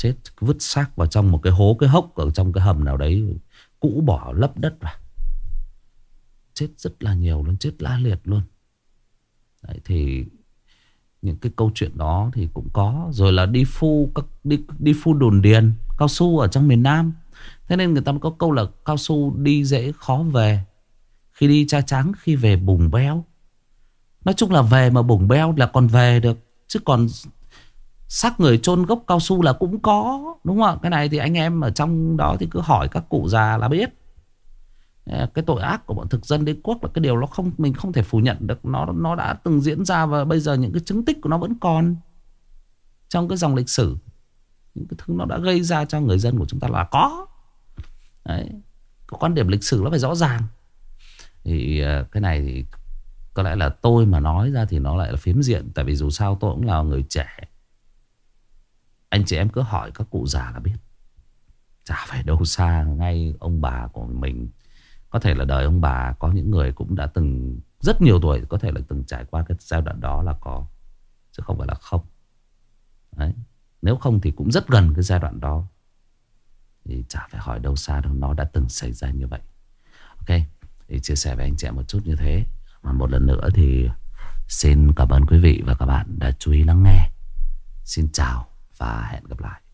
chết, vứt xác vào trong một cái hố, cái hốc ở trong cái hầm nào đấy cũ bỏ lấp đất vào. Chết rất là nhiều luôn, chết la liệt luôn. Đấy, thì những cái câu chuyện đó thì cũng có. Rồi là đi phu đồn điền cao su ở trong miền Nam. Thế nên người ta có câu là cao su đi dễ khó về, khi đi cha trắng, khi về bùng beo. Nói chung là về mà bùng beo là còn về được, chứ còn xác người chôn gốc cao su là cũng có, đúng không ạ? Cái này thì anh em ở trong đó thì cứ hỏi các cụ già là biết. Cái tội ác của bọn thực dân đế quốc là cái điều mình không thể phủ nhận được. Nó đã từng diễn ra, và bây giờ những cái chứng tích của nó vẫn còn trong cái dòng lịch sử. Những cái thứ nó đã gây ra cho người dân của chúng ta là có. Đấy. Cái quan điểm lịch sử nó phải rõ ràng. Thì cái này thì có lẽ là tôi mà nói ra thì nó lại là phiến diện. Tại vì dù sao tôi cũng là người trẻ. Anh chị em cứ hỏi các cụ già là biết. Chả phải đâu xa, ngay ông bà của mình. Có thể là đời ông bà có những người cũng đã từng rất nhiều tuổi, có thể là từng trải qua cái giai đoạn đó là có, chứ không phải là không. Đấy. Nếu không thì cũng rất gần cái giai đoạn đó. Thì chả phải hỏi đâu xa đâu, nó đã từng xảy ra như vậy. Ok, thì chia sẻ với anh chị một chút như thế. Mà một lần nữa thì xin cảm ơn quý vị và các bạn đã chú ý lắng nghe. Xin chào và hẹn gặp lại.